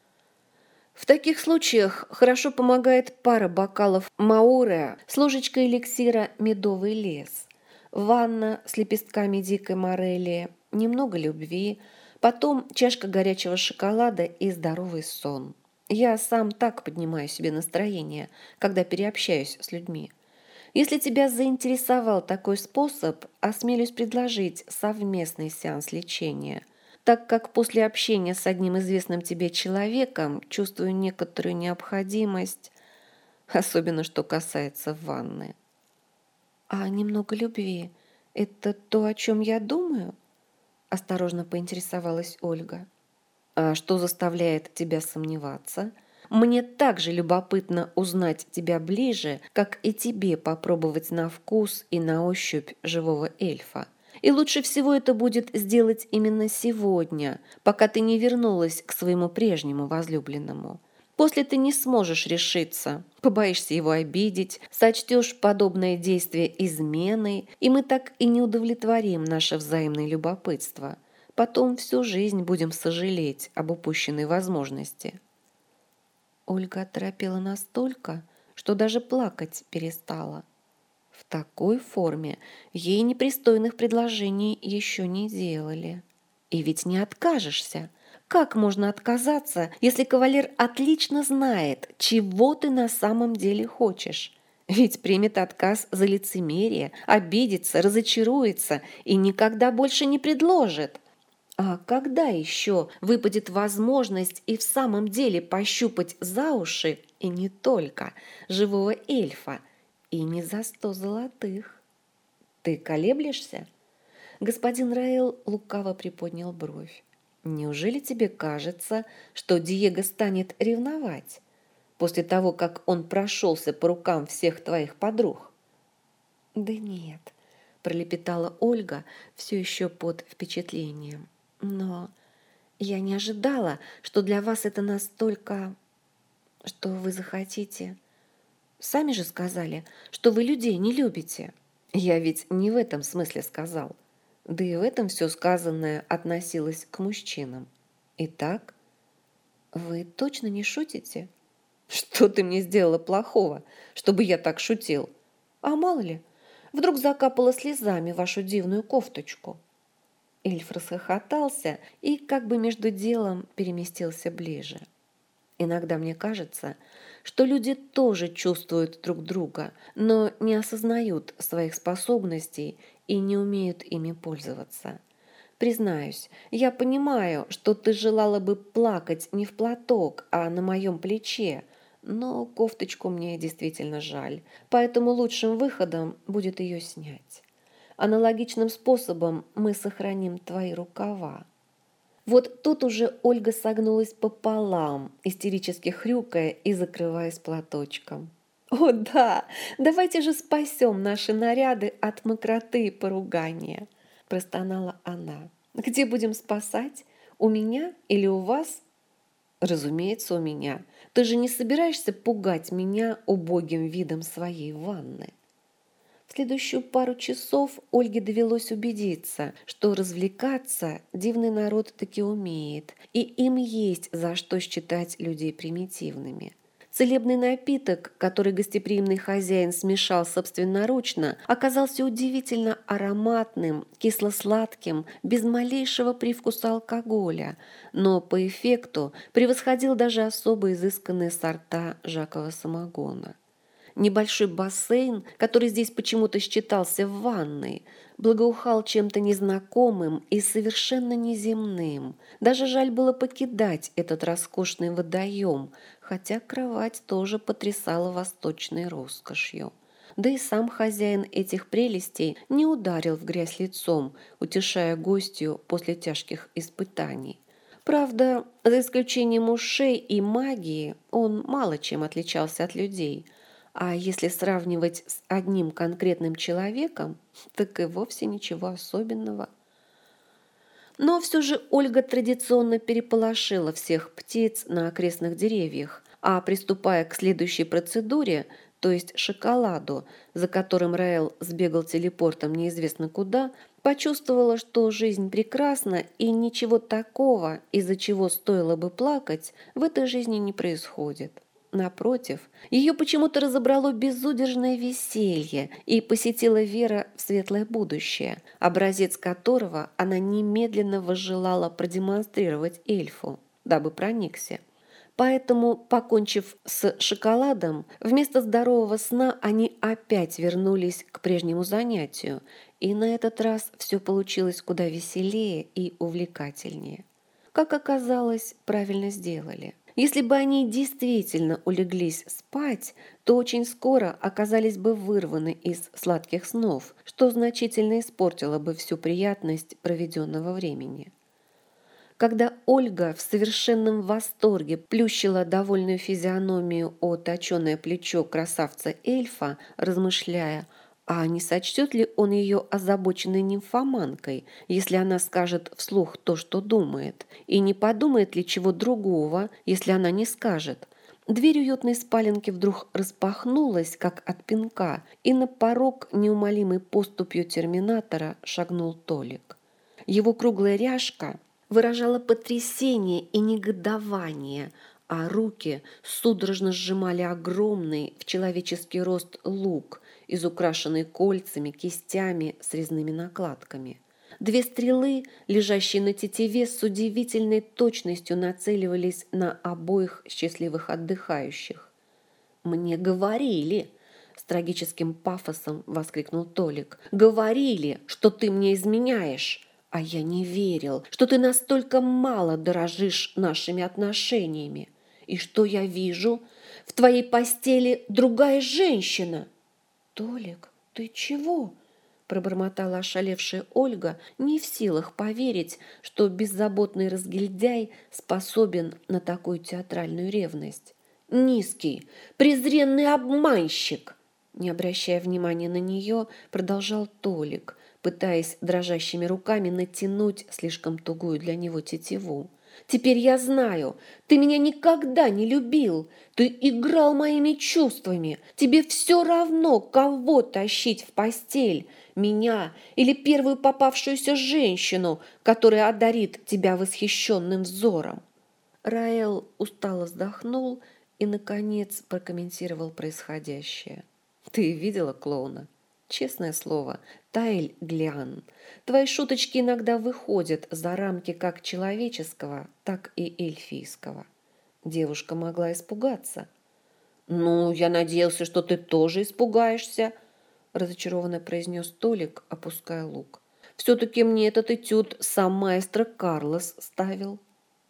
В таких случаях хорошо помогает пара бокалов Мауре с ложечкой эликсира «Медовый лес». Ванна с лепестками дикой морелии, немного любви, потом чашка горячего шоколада и здоровый сон. Я сам так поднимаю себе настроение, когда переобщаюсь с людьми. Если тебя заинтересовал такой способ, осмелюсь предложить совместный сеанс лечения, так как после общения с одним известным тебе человеком чувствую некоторую необходимость, особенно что касается ванны. А немного любви– это то, о чем я думаю? Осторожно поинтересовалась Ольга. А что заставляет тебя сомневаться? Мне также любопытно узнать тебя ближе, как и тебе попробовать на вкус и на ощупь живого эльфа. И лучше всего это будет сделать именно сегодня, пока ты не вернулась к своему прежнему возлюбленному. После ты не сможешь решиться, побоишься его обидеть, сочтешь подобное действие изменой, и мы так и не удовлетворим наше взаимное любопытство. Потом всю жизнь будем сожалеть об упущенной возможности. Ольга оторопела настолько, что даже плакать перестала. В такой форме ей непристойных предложений еще не делали. И ведь не откажешься. Как можно отказаться, если кавалер отлично знает, чего ты на самом деле хочешь? Ведь примет отказ за лицемерие, обидится, разочаруется и никогда больше не предложит. А когда еще выпадет возможность и в самом деле пощупать за уши, и не только, живого эльфа, и не за 100 золотых? Ты колеблешься? Господин Раэл лукаво приподнял бровь. Неужели тебе кажется, что Диего станет ревновать после того, как он прошелся по рукам всех твоих подруг? Да нет, пролепетала Ольга, все еще под впечатлением. Но я не ожидала, что для вас это настолько, что вы захотите. Сами же сказали, что вы людей не любите. Я ведь не в этом смысле сказал. Да и в этом все сказанное относилось к мужчинам. Итак, вы точно не шутите? Что ты мне сделала плохого, чтобы я так шутил? А мало ли, вдруг закапала слезами вашу дивную кофточку. Эльф расхохотался и как бы между делом переместился ближе. Иногда мне кажется, что люди тоже чувствуют друг друга, но не осознают своих способностей и не умеют ими пользоваться. Признаюсь, я понимаю, что ты желала бы плакать не в платок, а на моем плече, но кофточку мне действительно жаль, поэтому лучшим выходом будет ее снять. Аналогичным способом мы сохраним твои рукава. Вот тут уже Ольга согнулась пополам, истерически хрюкая и закрываясь платочком. «О да, давайте же спасем наши наряды от мокроты и поругания!» – простонала она. «Где будем спасать? У меня или у вас?» «Разумеется, у меня. Ты же не собираешься пугать меня убогим видом своей ванны?» В следующую пару часов Ольге довелось убедиться, что развлекаться дивный народ таки умеет, и им есть за что считать людей примитивными. Целебный напиток, который гостеприимный хозяин смешал собственноручно, оказался удивительно ароматным, кисло-сладким, без малейшего привкуса алкоголя, но по эффекту превосходил даже особо изысканные сорта жакового самогона. Небольшой бассейн, который здесь почему-то считался ванной, благоухал чем-то незнакомым и совершенно неземным. Даже жаль было покидать этот роскошный водоем, хотя кровать тоже потрясала восточной роскошью. Да и сам хозяин этих прелестей не ударил в грязь лицом, утешая гостью после тяжких испытаний. Правда, за исключением ушей и магии, он мало чем отличался от людей – а если сравнивать с одним конкретным человеком, так и вовсе ничего особенного. Но все же Ольга традиционно переполошила всех птиц на окрестных деревьях, а приступая к следующей процедуре, то есть шоколаду, за которым Раэл сбегал телепортом неизвестно куда, почувствовала, что жизнь прекрасна и ничего такого, из-за чего стоило бы плакать, в этой жизни не происходит. Напротив, ее почему-то разобрало безудержное веселье и посетила вера в светлое будущее, образец которого она немедленно возжелала продемонстрировать эльфу, дабы проникся. Поэтому, покончив с шоколадом, вместо здорового сна они опять вернулись к прежнему занятию, и на этот раз все получилось куда веселее и увлекательнее. Как оказалось, правильно сделали. Если бы они действительно улеглись спать, то очень скоро оказались бы вырваны из сладких снов, что значительно испортило бы всю приятность проведенного времени. Когда Ольга в совершенном восторге плющила довольную физиономию о точеное плечо красавца-эльфа, размышляя, а не сочтет ли он ее озабоченной нимфоманкой, если она скажет вслух то, что думает, и не подумает ли чего другого, если она не скажет. Дверь уютной спаленки вдруг распахнулась, как от пинка, и на порог неумолимой поступью терминатора шагнул Толик. Его круглая ряжка выражала потрясение и негодование, а руки судорожно сжимали огромный в человеческий рост лук, изукрашенный кольцами, кистями с резными накладками. Две стрелы, лежащие на тетиве, с удивительной точностью нацеливались на обоих счастливых отдыхающих. «Мне говорили!» — с трагическим пафосом воскликнул Толик. «Говорили, что ты мне изменяешь!» А я не верил, что ты настолько мало дорожишь нашими отношениями. И что я вижу? В твоей постели другая женщина. Толик, ты чего? Пробормотала ошалевшая Ольга, не в силах поверить, что беззаботный разгильдяй способен на такую театральную ревность. Низкий, презренный обманщик! Не обращая внимания на нее, продолжал Толик, пытаясь дрожащими руками натянуть слишком тугую для него тетиву. «Теперь я знаю, ты меня никогда не любил, ты играл моими чувствами, тебе все равно, кого тащить в постель, меня или первую попавшуюся женщину, которая одарит тебя восхищенным взором». Раэл устало вздохнул и, наконец, прокомментировал происходящее. «Ты видела клоуна? Честное слово, Таэль Глиан, твои шуточки иногда выходят за рамки как человеческого, так и эльфийского». Девушка могла испугаться. «Ну, я надеялся, что ты тоже испугаешься», — разочарованно произнес Толик, опуская лук. «Все-таки мне этот этюд сам маэстро Карлос ставил».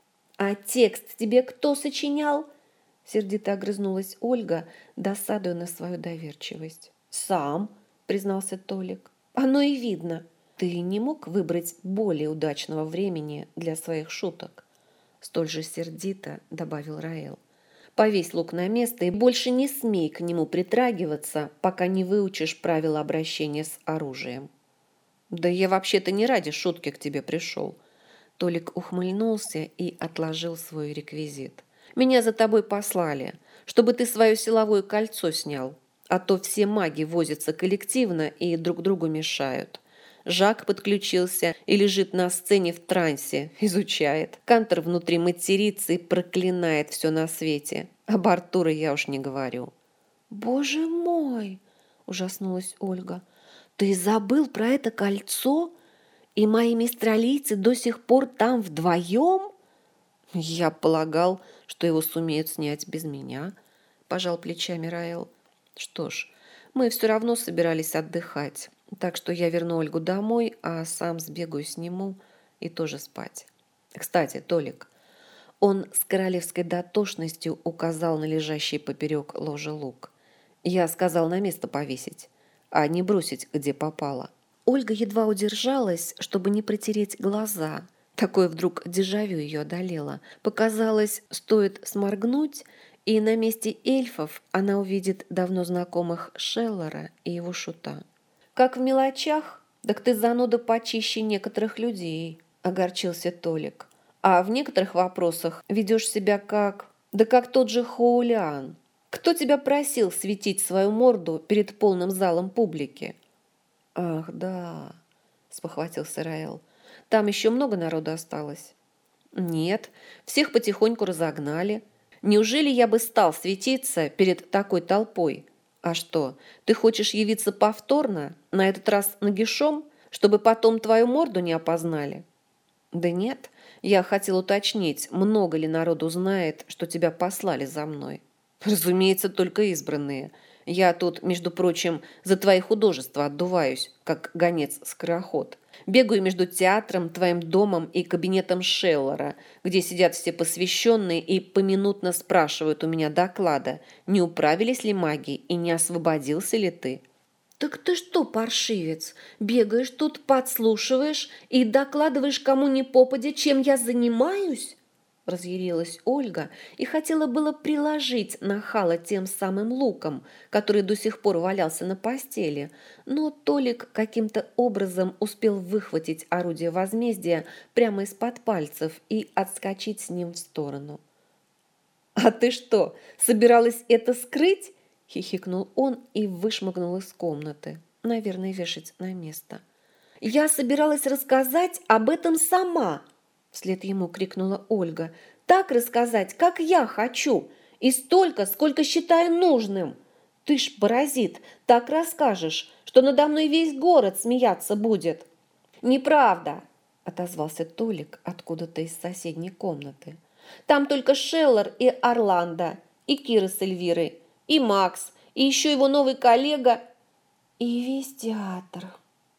«А текст тебе кто сочинял?» — сердито огрызнулась Ольга, досадуя на свою доверчивость. «Сам», — признался Толик. «Оно и видно. Ты не мог выбрать более удачного времени для своих шуток?» Столь же сердито добавил Раэл. «Повесь лук на место и больше не смей к нему притрагиваться, пока не выучишь правила обращения с оружием». «Да я вообще-то не ради шутки к тебе пришел». Толик ухмыльнулся и отложил свой реквизит. «Меня за тобой послали, чтобы ты свое силовое кольцо снял, а то все маги возятся коллективно и друг другу мешают». Жак подключился и лежит на сцене в трансе, изучает. Кантор внутри матерится и проклинает все на свете. Об Артуре я уж не говорю. «Боже мой!» – ужаснулась Ольга. «Ты забыл про это кольцо? И мои мистралийцы до сих пор там вдвоем?» «Я полагал, что его сумеют снять без меня», – пожал плечами Раэл. «Что ж, мы все равно собирались отдыхать». Так что я верну Ольгу домой, а сам сбегаю сниму и тоже спать. Кстати, Толик, он с королевской дотошностью указал на лежащий поперек ложа лук. Я сказал на место повесить, а не бросить, где попало. Ольга едва удержалась, чтобы не протереть глаза. Такое вдруг дежавю ее одолело. Показалось, стоит сморгнуть, и на месте эльфов она увидит давно знакомых Шеллора и его шута. «Как в мелочах, так ты зануда почище некоторых людей», – огорчился Толик. «А в некоторых вопросах ведешь себя как... да как тот же Хоулиан. Кто тебя просил светить свою морду перед полным залом публики?» «Ах, да», – спохватился Раэл. «Там еще много народу осталось?» «Нет, всех потихоньку разогнали. Неужели я бы стал светиться перед такой толпой? А что, ты хочешь явиться повторно, на этот раз нагишом, чтобы потом твою морду не опознали?» Да нет, я хотел уточнить, много ли народу знает, что тебя послали за мной. Разумеется, только избранные. Я тут, между прочим, за твои художества отдуваюсь, как гонец-скороход. Бегаю между театром, твоим домом и кабинетом Шеллера, где сидят все посвященные и поминутно спрашивают у меня доклада, не управились ли маги и не освободился ли ты. «Так ты что, паршивец, бегаешь тут, подслушиваешь и докладываешь кому ни попадя, чем я занимаюсь?» Разъярилась Ольга и хотела было приложить нахала тем самым луком, который до сих пор валялся на постели, но Толик каким-то образом успел выхватить орудие возмездия прямо из-под пальцев и отскочить с ним в сторону. «А ты что, собиралась это скрыть?» — хихикнул он и вышмыгнул из комнаты. Наверное, вешать на место. «Я собиралась рассказать об этом сама!» — вслед ему крикнула Ольга. «Так рассказать, как я хочу, и столько, сколько считаю нужным. Ты ж, паразит, так расскажешь, что надо мной весь город смеяться будет». «Неправда!» — отозвался Толик откуда-то из соседней комнаты. «Там только Шеллер и Орландо, и Кира с Эльвирой, и Макс, и еще его новый коллега, и весь театр»,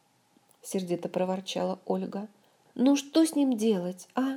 — сердито проворчала Ольга. «Ну что с ним делать, а?»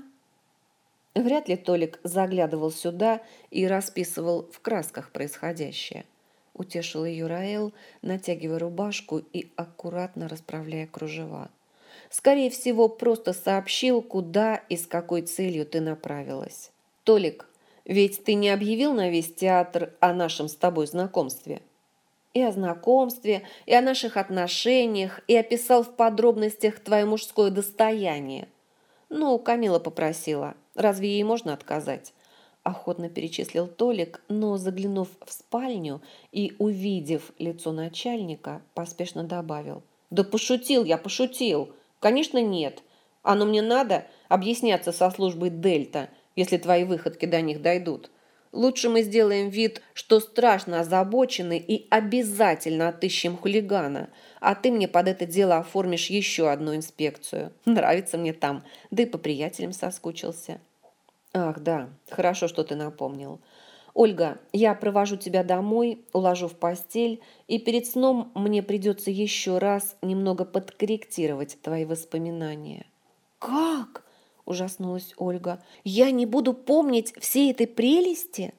Вряд ли Толик заглядывал сюда и расписывал в красках происходящее. Утешил ее Раэл, натягивая рубашку и аккуратно расправляя кружева. Скорее всего, просто сообщил, куда и с какой целью ты направилась. «Толик, ведь ты не объявил на весь театр о нашем с тобой знакомстве?» «И о знакомстве, и о наших отношениях, и описал в подробностях твое мужское достояние. Ну, Камила попросила. Разве ей можно отказать?» Охотно перечислил Толик, но, заглянув в спальню и увидев лицо начальника, поспешно добавил. «Да пошутил я, пошутил. Конечно, нет. Оно мне надо объясняться со службой Дельта, если твои выходки до них дойдут. Лучше мы сделаем вид, что страшно озабочены и обязательно отыщем хулигана, а ты мне под это дело оформишь еще одну инспекцию. Нравится мне там, да и по приятелям соскучился». «Ах, да, хорошо, что ты напомнил. Ольга, я провожу тебя домой, уложу в постель, и перед сном мне придется еще раз немного подкорректировать твои воспоминания». «Как?» – ужаснулась Ольга. «Я не буду помнить всей этой прелести?»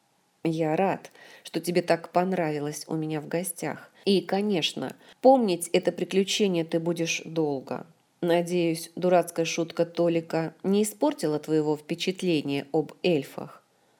«Я рад, что тебе так понравилось у меня в гостях. И, конечно, помнить это приключение ты будешь долго. Надеюсь, дурацкая шутка Толика не испортила твоего впечатления об эльфах?»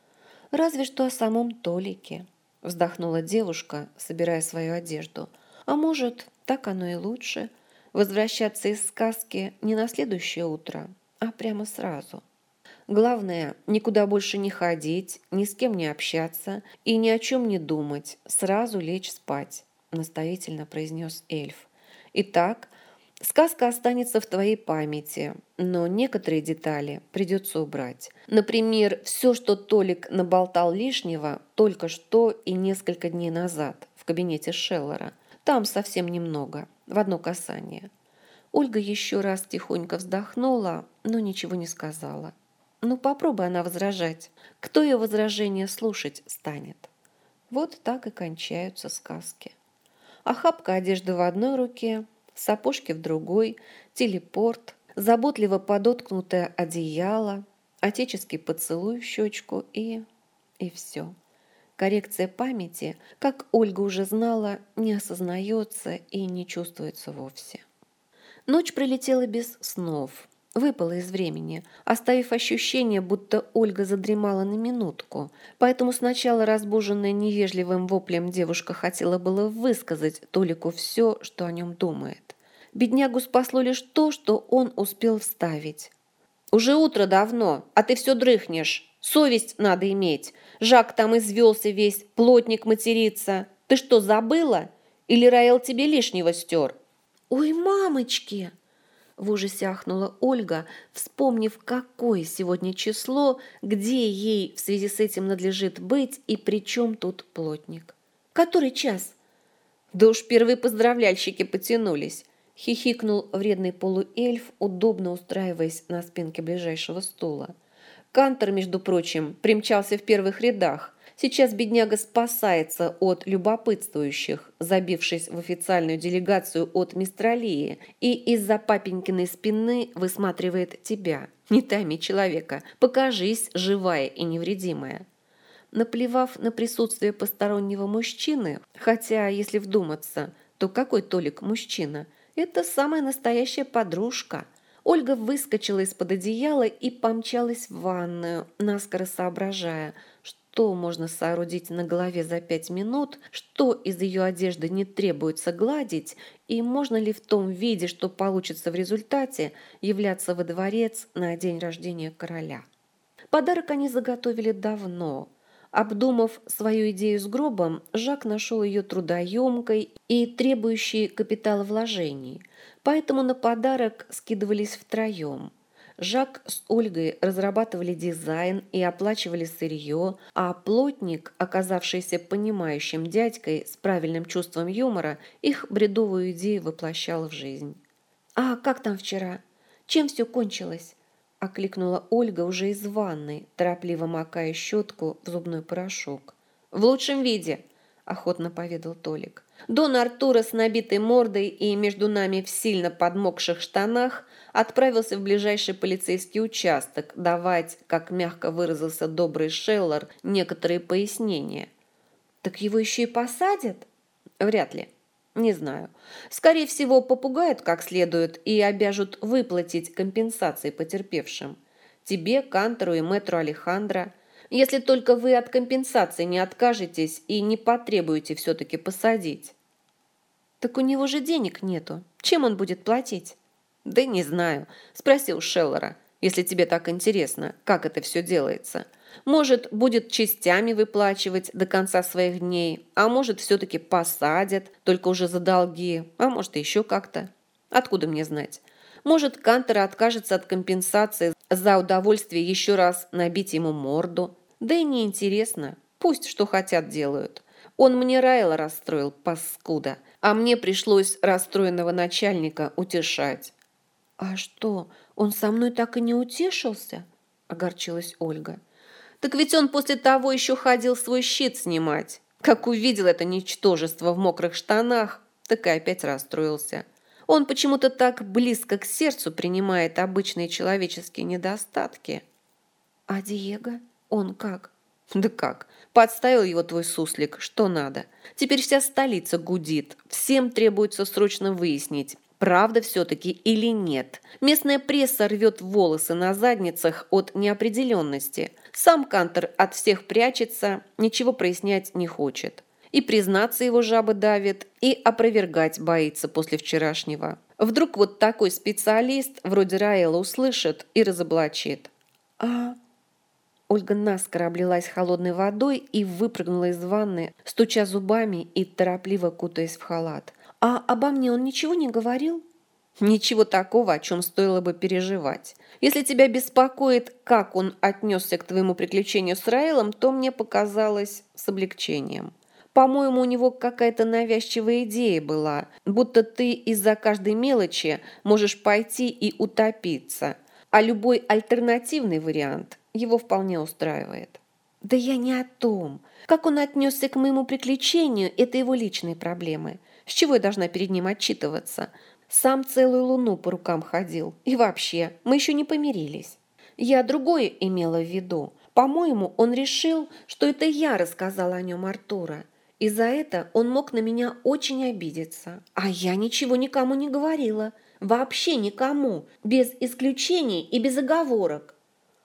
«Разве что о самом Толике», — вздохнула девушка, собирая свою одежду. «А может, так оно и лучше — возвращаться из сказки не на следующее утро, а прямо сразу. Главное, никуда больше не ходить, ни с кем не общаться и ни о чем не думать, сразу лечь спать», — наставительно произнес эльф. «Итак, сказка останется в твоей памяти, но некоторые детали придется убрать. Например, все, что Толик наболтал лишнего только что и несколько дней назад в кабинете Шеллера. Там совсем немного, в одно касание». Ольга еще раз тихонько вздохнула, но ничего не сказала. Ну, попробуй она возражать. Кто ее возражение слушать станет? Вот так и кончаются сказки. Охапка одежды в одной руке, сапожки в другой, телепорт, заботливо подоткнутое одеяло, отеческий поцелуй в щечку и все. Коррекция памяти, как Ольга уже знала, не осознается и не чувствуется вовсе. Ночь пролетела без снов, выпала из времени, оставив ощущение, будто Ольга задремала на минутку. Поэтому сначала, разбуженная невежливым воплем, девушка хотела было высказать Толику все, что о нем думает. Беднягу спасло лишь то, что он успел вставить. «Уже утро давно, а ты все дрыхнешь. Совесть надо иметь. Жак там извелся весь, плотник матерится. Ты что, забыла? Или Раэл тебе лишнего стер?» «Ой, мамочки!» — в ужасе ахнула Ольга, вспомнив, какое сегодня число, где ей в связи с этим надлежит быть и при чем тут плотник. «Который час?» «Да уж первые поздравляльщики потянулись. Хихикнул вредный полуэльф, удобно устраиваясь на спинке ближайшего стула. Кантор, между прочим, примчался в первых рядах. Сейчас бедняга спасается от любопытствующих, забившись в официальную делегацию от Мистралии, и из-за папенькиной спины высматривает тебя. Не тайми человека, покажись живая и невредимая. Наплевав на присутствие постороннего мужчины, хотя, если вдуматься, то какой Толик мужчина? Это самая настоящая подружка. Ольга выскочила из-под одеяла и помчалась в ванную, наскоро соображая, что можно соорудить на голове за 5 минут, что из ее одежды не требуется гладить, и можно ли в том виде, что получится в результате, являться во дворец на день рождения короля. Подарок они заготовили давно. Обдумав свою идею с гробом, Жак нашел ее трудоемкой и требующей капиталовложений, поэтому на подарок скидывались втроем. Жак с Ольгой разрабатывали дизайн и оплачивали сырье, а плотник, оказавшийся понимающим дядькой с правильным чувством юмора, их бредовую идею воплощал в жизнь. «А как там вчера? Чем все кончилось?» — окликнула Ольга уже из ванной, торопливо макая щетку в зубной порошок. «В лучшем виде», — охотно поведал Толик. Дон Артура с набитой мордой и между нами в сильно подмокших штанах отправился в ближайший полицейский участок давать, как мягко выразился добрый Шеллар, некоторые пояснения. «Так его еще и посадят?» «Вряд ли. Не знаю. Скорее всего, попугают как следует и обяжут выплатить компенсации потерпевшим. Тебе, Кантору и мэтру Алехандро. Если только вы от компенсации не откажетесь и не потребуете все-таки посадить». «Так у него же денег нету. Чем он будет платить?» «Да не знаю. Спроси у Шеллора, если тебе так интересно, как это все делается. Может, будет частями выплачивать до конца своих дней, а может, все-таки посадят, только уже за долги, а может, еще как-то. Откуда мне знать? Может, Кантор откажется от компенсации за удовольствие еще раз набить ему морду. Да и неинтересно. Пусть что хотят делают. Он мне Райла расстроил, паскуда, а мне пришлось расстроенного начальника утешать». «А что, он со мной так и не утешился?» – огорчилась Ольга. «Так ведь он после того еще ходил свой щит снимать. Как увидел это ничтожество в мокрых штанах, так и опять расстроился. Он почему-то так близко к сердцу принимает обычные человеческие недостатки». «А Диего? Он как?» «Да как? Подставил его твой суслик, что надо. Теперь вся столица гудит. Всем требуется срочно выяснить, правда все-таки или нет. Местная пресса рвет волосы на задницах от неопределенности. Сам Кантор от всех прячется, ничего прояснять не хочет. И признаться его жаба давит, и опровергать боится после вчерашнего. Вдруг вот такой специалист, вроде Раэла, услышит и разоблачит». «А...» Ольга наскоро облилась холодной водой и выпрыгнула из ванны, стуча зубами и торопливо кутаясь в халат. «А обо мне он ничего не говорил?» «Ничего такого, о чем стоило бы переживать. Если тебя беспокоит, как он отнесся к твоему приключению с Раэлом, то мне показалось с облегчением. По-моему, у него какая-то навязчивая идея была, будто ты из-за каждой мелочи можешь пойти и утопиться, а любой альтернативный вариант его вполне устраивает». «Да я не о том. Как он отнесся к моему приключению, это его личные проблемы. С чего я должна перед ним отчитываться? Сам целую луну по рукам ходил. И вообще, мы еще не помирились. Я другое имела в виду. По-моему, он решил, что это я рассказала о нем Артура. И за это он мог на меня очень обидеться. А я ничего никому не говорила. Вообще никому. Без исключений и без оговорок».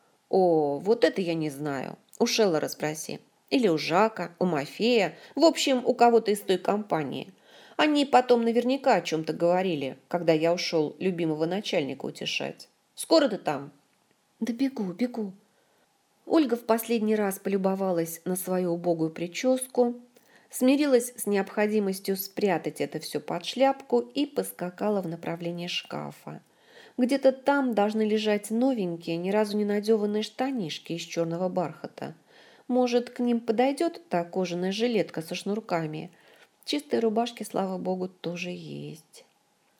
«О, вот это я не знаю. У Шеллора спроси. Или у Жака, у Мафея. В общем, у кого-то из той компании. Они потом наверняка о чем-то говорили, когда я ушел любимого начальника утешать. Скоро ты там?» «Да бегу, бегу». Ольга в последний раз полюбовалась на свою убогую прическу, смирилась с необходимостью спрятать это все под шляпку и поскакала в направлении шкафа. Где-то там должны лежать новенькие, ни разу не надеванные штанишки из черного бархата. Может, к ним подойдет та кожаная жилетка со шнурками? Чистые рубашки, слава богу, тоже есть.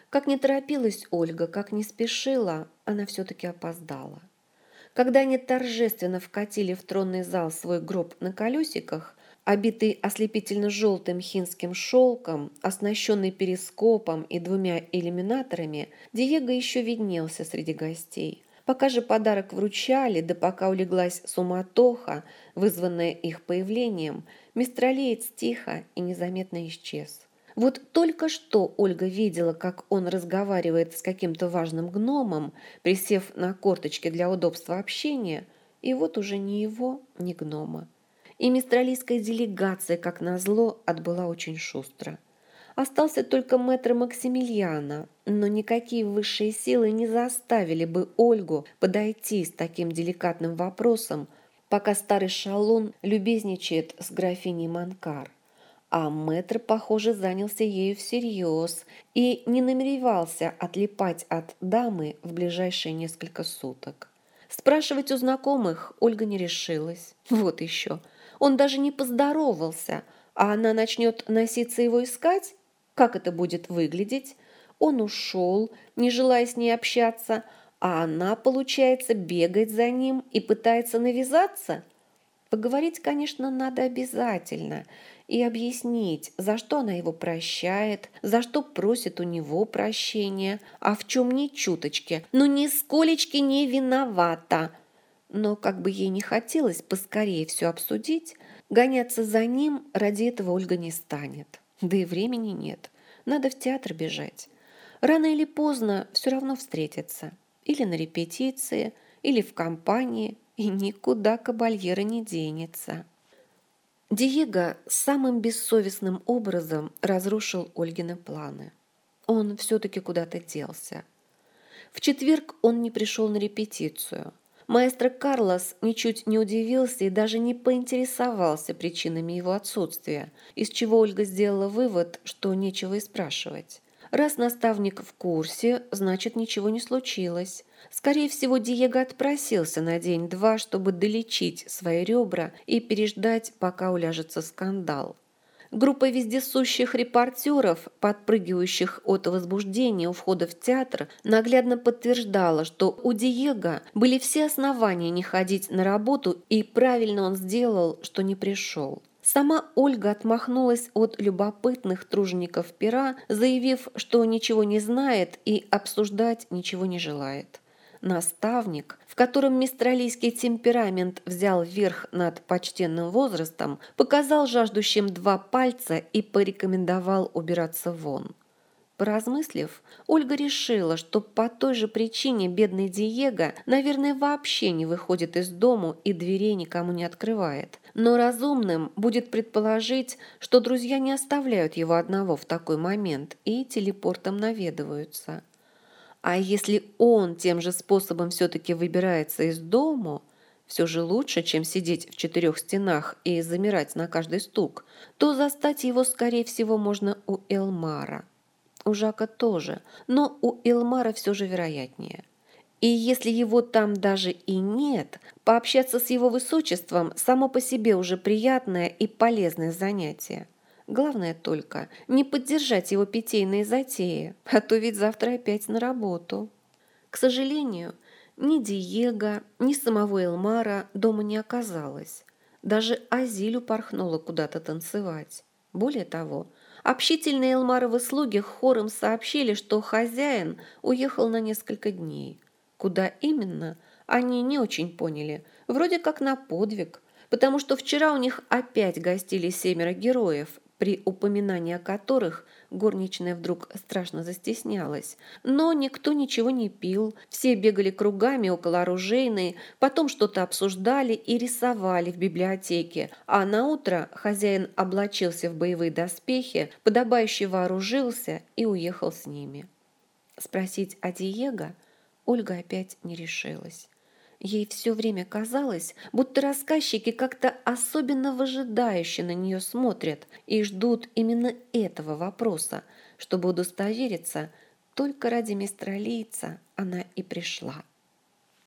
Как не торопилась Ольга, как не спешила, она все-таки опоздала. Когда они торжественно вкатили в тронный зал свой гроб на колесиках, обитый ослепительно-желтым хинским шелком, оснащенный перископом и двумя иллюминаторами, Диего еще виднелся среди гостей. Пока же подарок вручали, да пока улеглась суматоха, вызванная их появлением, мистралиец тихо и незаметно исчез. Вот только что Ольга видела, как он разговаривает с каким-то важным гномом, присев на корточки для удобства общения, и вот уже ни его, ни гнома. И мистралийская делегация, как назло, отбыла очень шустро. Остался только мэтр Максимилиана, но никакие высшие силы не заставили бы Ольгу подойти с таким деликатным вопросом, пока старый шалун любезничает с графиней Манкар. А мэтр, похоже, занялся ею всерьез и не намеревался отлипать от дамы в ближайшие несколько суток. Спрашивать у знакомых Ольга не решилась. Вот еще. Он даже не поздоровался, а она начнет носиться его искать? Как это будет выглядеть? Он ушел, не желая с ней общаться, а она, получается, бегает за ним и пытается навязаться? Поговорить, конечно, надо обязательно и объяснить, за что она его прощает, за что просит у него прощения, а в чем ни чуточки, но нисколечки не виновата. Но как бы ей не хотелось поскорее все обсудить, гоняться за ним ради этого Ольга не станет. Да и времени нет. Надо в театр бежать. Рано или поздно все равно встретятся. Или на репетиции, или в компании, и никуда кабальера не денется. Диего самым бессовестным образом разрушил Ольгины планы. Он все-таки куда-то делся. В четверг он не пришел на репетицию. Маэстро Карлос ничуть не удивился и даже не поинтересовался причинами его отсутствия, из чего Ольга сделала вывод, что нечего и спрашивать. Раз наставник в курсе, значит, ничего не случилось. Скорее всего, Диего отпросился на день-два, чтобы долечить свои ребра и переждать, пока уляжется скандал. Группа вездесущих репортеров, подпрыгивающих от возбуждения у входа в театр, наглядно подтверждала, что у Диего были все основания не ходить на работу, и правильно он сделал, что не пришел. Сама Ольга отмахнулась от любопытных тружеников пера, заявив, что ничего не знает и обсуждать ничего не желает. Наставник, в котором мистралийский темперамент взял верх над почтенным возрастом, показал жаждущим два пальца и порекомендовал убираться вон. Поразмыслив, Ольга решила, что по той же причине бедный Диего, наверное, вообще не выходит из дому и дверей никому не открывает. Но разумным будет предположить, что друзья не оставляют его одного в такой момент и телепортом наведываются. А если он тем же способом все-таки выбирается из дому, все же лучше, чем сидеть в четырех стенах и замирать на каждый стук, то застать его, скорее всего, можно у Элмара. У Жака тоже, но у Элмара все же вероятнее. И если его там даже и нет, пообщаться с его высочеством само по себе уже приятное и полезное занятие. Главное только не поддержать его питейные затеи, а то ведь завтра опять на работу. К сожалению, ни Диего, ни самого Элмара дома не оказалось. Даже Азиль упорхнула куда-то танцевать. Более того, общительные Элмаровы слуги хором сообщили, что хозяин уехал на несколько дней. Куда именно, они не очень поняли, вроде как на подвиг, потому что вчера у них опять гостили 7 героев, при упоминании о которых горничная вдруг страшно застеснялась. Но никто ничего не пил, все бегали кругами около оружейной, потом что-то обсуждали и рисовали в библиотеке, а наутро хозяин облачился в боевые доспехи, подобающе вооружился и уехал с ними. Спросить о Диего Ольга опять не решилась. Ей все время казалось, будто рассказчики как-то особенно выжидающе на нее смотрят и ждут именно этого вопроса, чтобы удостовериться, только ради мистралийца она и пришла.